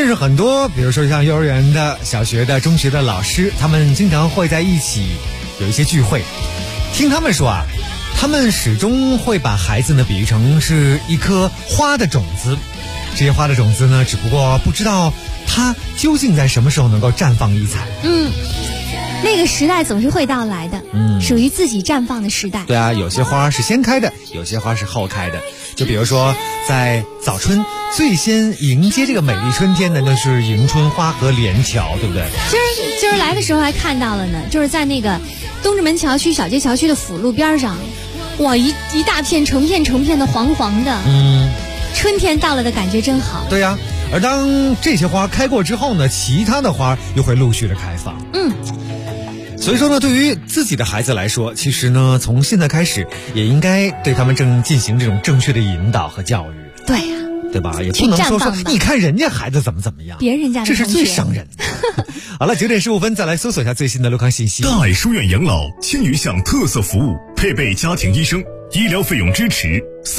认识很多，比如说像幼儿园的、小学的、中学的老师，他们经常会在一起有一些聚会。听他们说啊，他们始终会把孩子呢比喻成是一颗花的种子，这些花的种子呢，只不过不知道它究竟在什么时候能够绽放异彩。 那个时代总是会到来的，属于自己绽放的时代。 对啊，有些花是先开的，有些花是后开的。就比如说在早春，最先迎接这个美丽春天的那是迎春花和连桥，对不对？ 今儿来的时候还看到了呢，就是在那个东直门桥区小街桥区的辅路边上，哇，一大片成片的黄黄的，春天到了的感觉真好。 对呀，而当这些花开过之后呢，其他的花又会陆续的开放。所以说呢，对于自己的孩子来说，其实呢，从现在开始也应该对他们进行这种正确的引导和教育。 对呀， 对吧？也不能说你看人家孩子怎么样， 别人家的这是最伤人的。好了，9:15再来搜索一下最新的路况信息。 大爱书院养老青鱼巷特色服务，配备家庭医生，医疗费用支持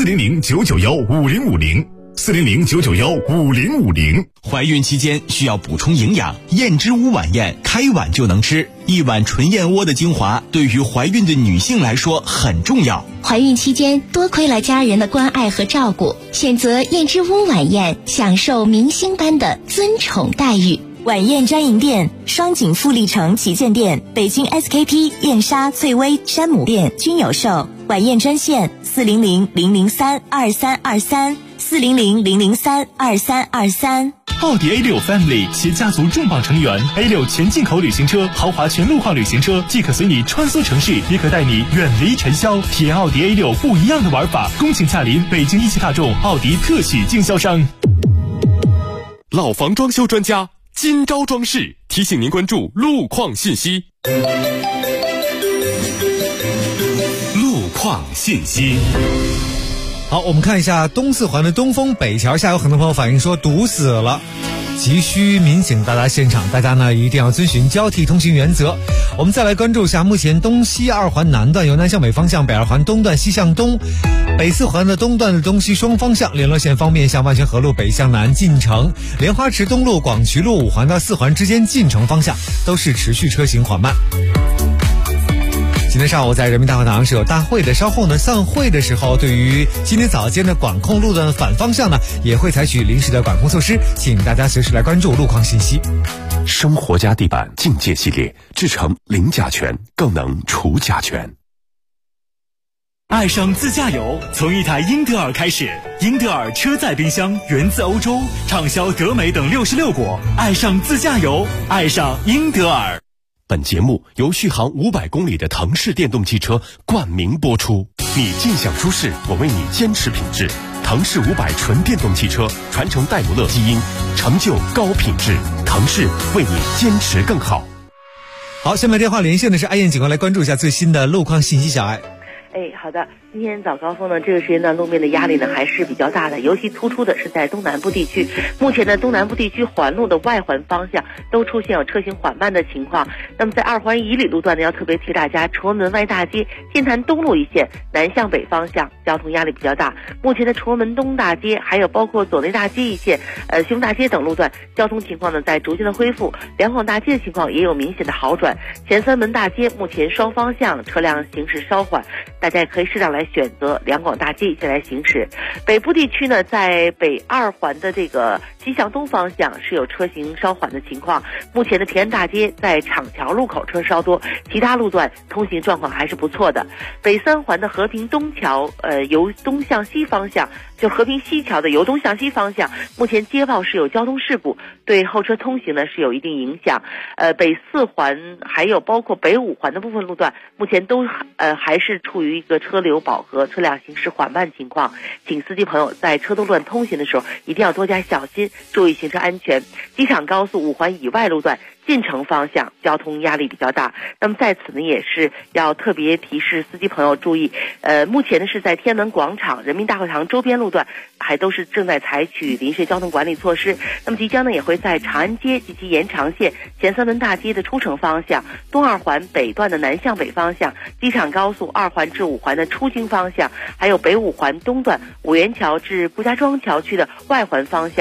，400-991-5050，400-991-5050。 怀孕期间需要补充营养，燕之屋晚宴开碗就能吃。一碗纯燕窝的精华，对于怀孕的女性来说很重要。 怀孕期间多亏了家人的关爱和照顾，选择燕之屋晚宴，享受明星般的尊宠待遇。晚宴专营店：双井富力城旗舰店、北京 SKP、燕莎、翠微、山姆店均有售。晚宴专线：400-003-2323，400-003-2323。 奥迪 A6 Family 携家族重磅成员 A6 全进口旅行车、豪华全路况旅行车，既可随你穿梭城市，也可带你远离尘嚣，体验奥迪 A6 不一样的玩法。恭请洽临北京一汽大众奥迪特许经销商。 老房装修专家金招装饰提醒您关注路况信息。 路况信息。 好，我们看一下东四环的东风北桥下，有很多朋友反映说堵死了，急需民警到达现场，大家呢一定要遵循交替通行原则。我们再来关注一下，目前东西二环南段由南向北方向，北二环东段西向东，北四环的东段的东西双方向联络线方面，向万泉河路北向南进城，莲花池东路、广渠路5环到4环之间进城方向都是持续车行缓慢。今天上午在人民大会堂是有大会的，稍后呢散会的时候，对于今天早间的管控路段反方向呢，也会采取临时的管控措施，请大家随时来关注路况信息。 生活家地板境界系列，制成零甲醛，更能除甲醛。 爱上自驾游，从一台英德尔开始。英德尔车载冰箱源自欧洲，畅销德美等66国。爱上自驾游，爱上英德尔。 本节目由续航500公里的腾势电动汽车冠名播出。你尽享舒适，我为你坚持品质。腾势500纯电动汽车，传承戴姆勒基因，成就高品质。腾势为你坚持更好。 好，下面电话连线的是爱燕警官，来关注一下最新的路况信息。小爱， 好的，今天早高峰呢，这个时间段路面的压力呢还是比较大的，尤其突出的是在东南部地区。目前呢，东南部地区环路的外环方向都出现有车行缓慢的情况。那么在2环以里路段呢，要特别提大家，崇文门外大街、天坛东路一线南向北方向交通压力比较大。目前的崇文门东大街，还有包括左内大街一线、西风大街等路段，交通情况呢在逐渐的恢复。两广大街的情况也有明显的好转。前三门大街目前双方向车辆行驶稍缓，大家也可以适当来选择两广大街一线来行驶。北部地区呢，在北2环的这个西向东方向是有车行稍缓的情况。目前的平安大街在厂桥路口车稍多，其他路段通行状况还是不错的。北3环的和平东桥，由东向西方向，就和平西桥的由东向西方向，目前接报是有交通事故，对后车通行呢是有一定影响。北4环还有包括北5环的部分路段，目前都还是处于一个车流饱和、车辆行驶缓慢情况，请司机朋友在车多路段通行的时候一定要多加小心，注意行车安全。机场高速5环以外路段进城方向交通压力比较大，那么在此呢也是要特别提示司机朋友注意，目前呢是在天安门广场、人民大会堂周边路段还都是正在采取临时交通管理措施。那么即将呢也会在长安街及其延长线、前3门大街的出城方向、东2环北段的南向北方向、机场高速2环至5环的出京方向，还有北5环东段五元桥至顾家庄桥区的外环方向、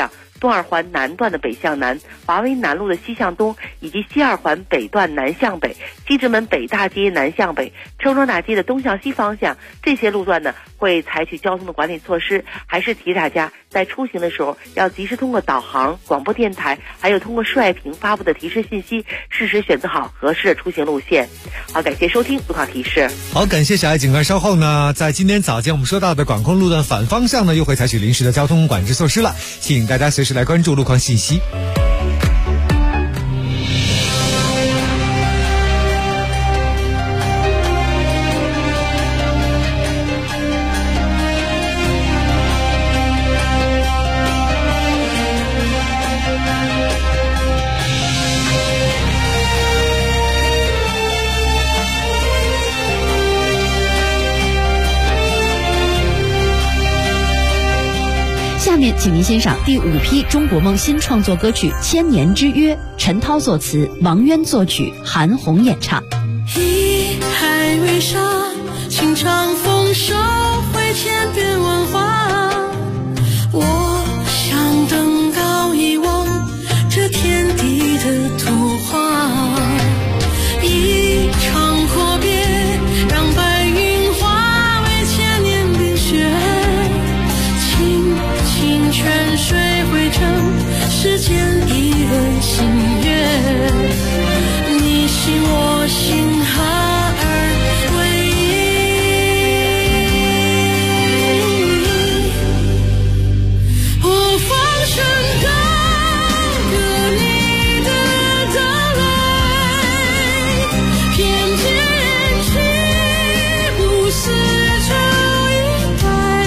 东二环南段的北向南、华威南路的西向东，以及西二环北段南向北、西直门北大街南向北、成庄大街的东向西方向，这些路段呢会采取交通的管理措施。还是提大家在出行的时候要及时通过导航、广播电台，还有通过市外屏发布的提示信息，适时选择好合适的出行路线。好，感谢收听路况提示。 好，感谢小爱警官。稍后呢，在今天早间我们说到的管控路段反方向呢，又会采取临时的交通管制措施了，请大家随时来关注路况信息。 下面请您欣赏第5批中国梦新创作歌曲《千年之约》，陈涛作词，王渊作曲，韩红演唱。 一海为沙，情长风收回千变万化。我想登高一望这天地的图画，一场阔别让白云化为千年冰雪，泉水汇成世间一轮新月，你心我心哈而为一，我放声高歌你的到来，偏见去不思愁一代，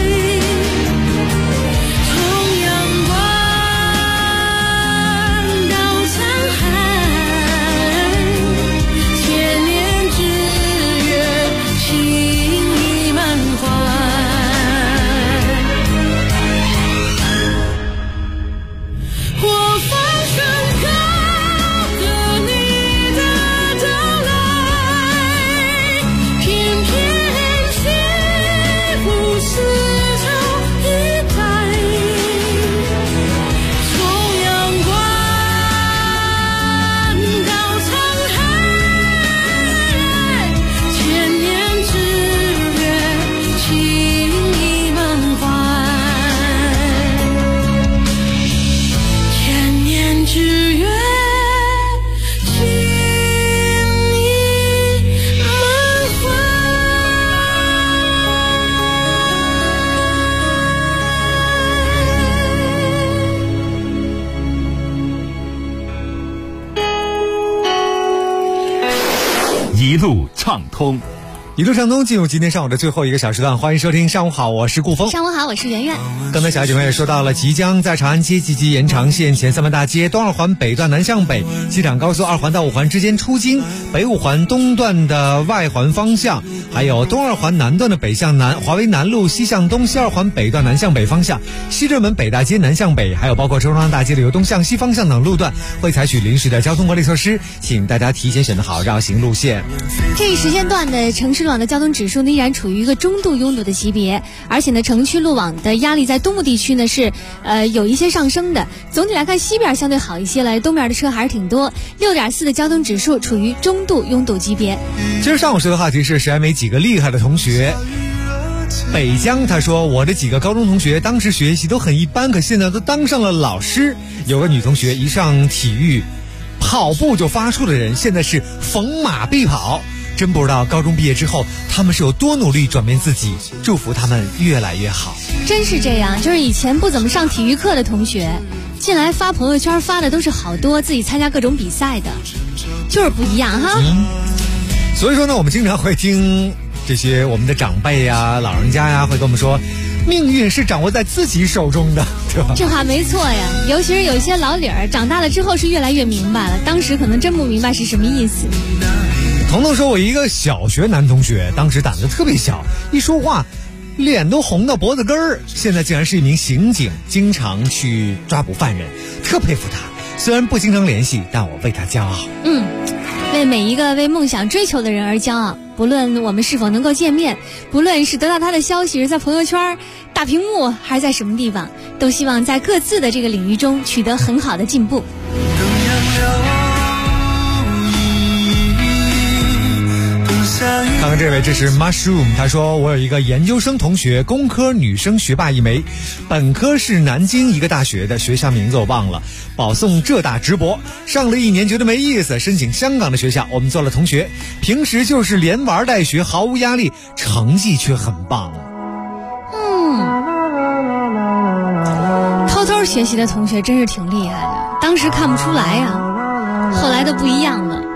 一路畅通。 一路畅通，进入今天上午的最后一个小时段，欢迎收听。上午好，我是顾峰。 上午好，我是圆圆。 刚才小姐妹也说到了，即将在长安街及其延长线前3环大街东二环北段南向北、机场高速2环到5环之间出京，北5环东段的外环方向，还有东2环南段的北向南、华威南路西向东、西2环北段南向北方向、西直门北大街南向北，还有包括中央大街的由东向西方向等路段，会采取临时的交通管理措施，请大家提前选择好绕行路线。 这一时间段的城市路网的交通指数依然处于一个中度拥堵的级别，而且呢，城区路网的压力在东部地区呢是有一些上升的。总体来看，西边相对好一些了，东边的车还是挺多。6.4的交通指数处于中度拥堵级别。 今儿上午说的话题是谁还没几个厉害的同学。北江他说，我的几个高中同学当时学习都很一般，可现在都当上了老师。有个女同学一上体育跑步就发怵的人，现在是逢马必跑。真不知道高中毕业之后他们是有多努力转变自己，祝福他们越来越好。 真是这样，就是以前不怎么上体育课的同学进来发朋友圈发的都是好多自己参加各种比赛的，就是不一样哈。 所以说呢，我们经常会听这些我们的长辈呀、老人家呀会跟我们说，命运是掌握在自己手中的，对吧？ 这话没错呀，尤其是有一些老理儿长大了之后是越来越明白了，当时可能真不明白是什么意思。 彤彤说，我一个小学男同学当时胆子特别小，一说话脸都红到脖子根儿，现在竟然是一名刑警，经常去抓捕犯人，特佩服他。虽然不经常联系，但我为他骄傲。 为每一个为梦想追求的人而骄傲。 不论我们是否能够见面，不论是得到他的消息是在朋友圈、大屏幕还是在什么地方，都希望在各自的这个领域中取得很好的进步。 看看这位，这是 Mushroom， 他说我有一个研究生同学，工科女生学霸一枚，本科是南京一个大学的，学校名字我忘了，保送浙大直博，上了1年觉得没意思，申请香港的学校，我们做了同学，平时就是连玩带学，毫无压力，成绩却很棒。 偷偷学习的同学真是挺厉害的，当时看不出来呀，后来都不一样了。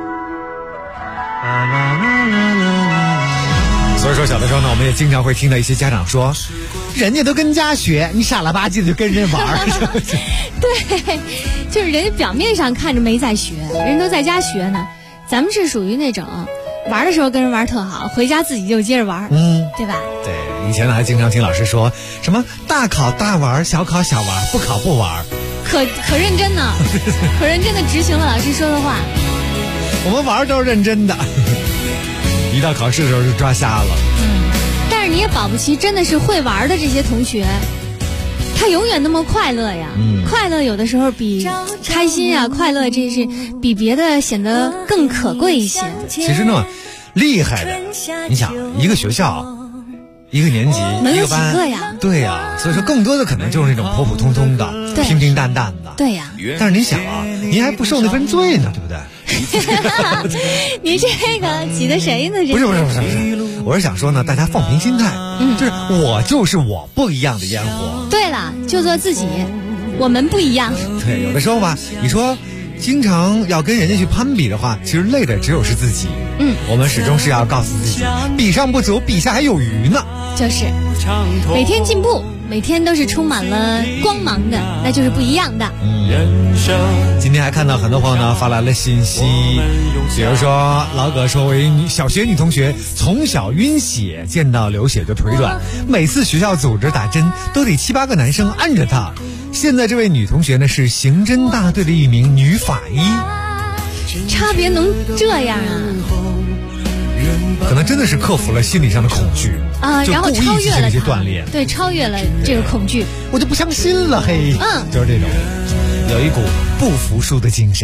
所以说小的时候呢，我们也经常会听到一些家长说，人家都跟家学，你傻了吧唧的就跟人玩。 对，就是人家表面上看着没在学，人都在家学呢，咱们是属于那种玩的时候跟人玩特好，回家自己就接着玩，对吧？ 对，以前呢还经常听老师说什么大考大玩，小考小玩，不考不玩， 可认真呢，可认真的执行了老师说的话。 我们玩都是认真的，一到考试的时候就抓瞎了。 但是你也保不齐真的是会玩的这些同学，他永远那么快乐呀。快乐有的时候比开心啊，快乐这是比别的显得更可贵一些。 其实呢，厉害的，你想一个学校一个年级能有一个班， 几个呀？ 对呀，所以说更多的可能就是那种普普通通的，平平淡淡的。 对呀。 但是你想啊，您还不受那份罪呢，对不对？ 你这个挤得谁呢？ 不是，我是想说呢，大家放平心态，就是我就是我，不一样的烟火。 对了，就做自己，我们不一样。 对，有的时候吧，你说经常要跟人家去攀比的话，其实累的只有是自己。我们始终是要告诉自己，比上不足，比下还有余呢。 就是每天进步，每天都是充满了光芒的，那就是不一样的。 今天还看到很多朋友呢发来了信息，比如说老葛说，为小学女同学从小晕血，见到流血就腿软，每次学校组织打针都得7、8个男生按着她。现在这位女同学呢是刑侦大队的一名女法医， 差别能这样啊？ 可能真的是克服了心理上的恐惧啊，然后超越了这些锻炼， 对，超越了这个恐惧， 我就不相信了，嘿，就是这种有一股不服输的精神。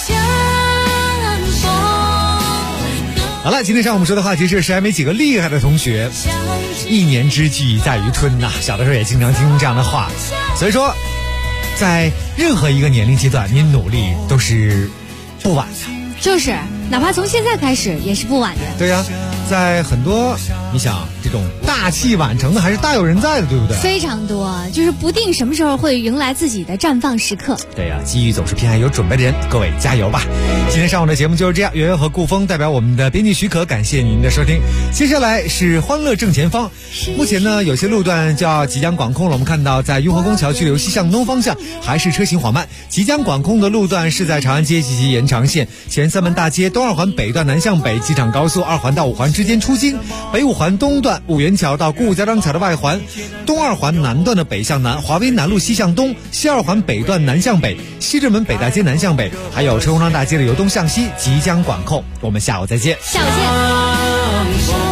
好了，今天上午我们说的话题是谁还没几个厉害的同学，1年之计在于春呐。小的时候也经常听这样的话，所以说在任何一个年龄阶段，您努力都是不晚的。 就是哪怕从现在开始也是不晚的。 对呀，在很多你想这种大器晚成的还是大有人在的，对不对？ 非常多，就是不定什么时候会迎来自己的绽放时刻。 对呀，机遇总是偏爱有准备的人，各位加油吧！今天上午的节目就是这样，圆圆和顾峰代表我们的编辑许可，感谢您的收听。接下来是欢乐正前方，目前呢有些路段就要即将管控了。我们看到在雍和宫桥区流西向东方向还是车行缓慢，即将管控的路段是在长安街及延长线前三门大街东二环北段南向北，机场高速2环到5环之间出京，北5环东段五元桥到顾家庄桥的外环，东2环南段的北向南，华威南路西向东，西2环北段南向北，西直门北大街南向北，还有陈鸿章大街的由东向西即将管控。我们下午再见。 下午见。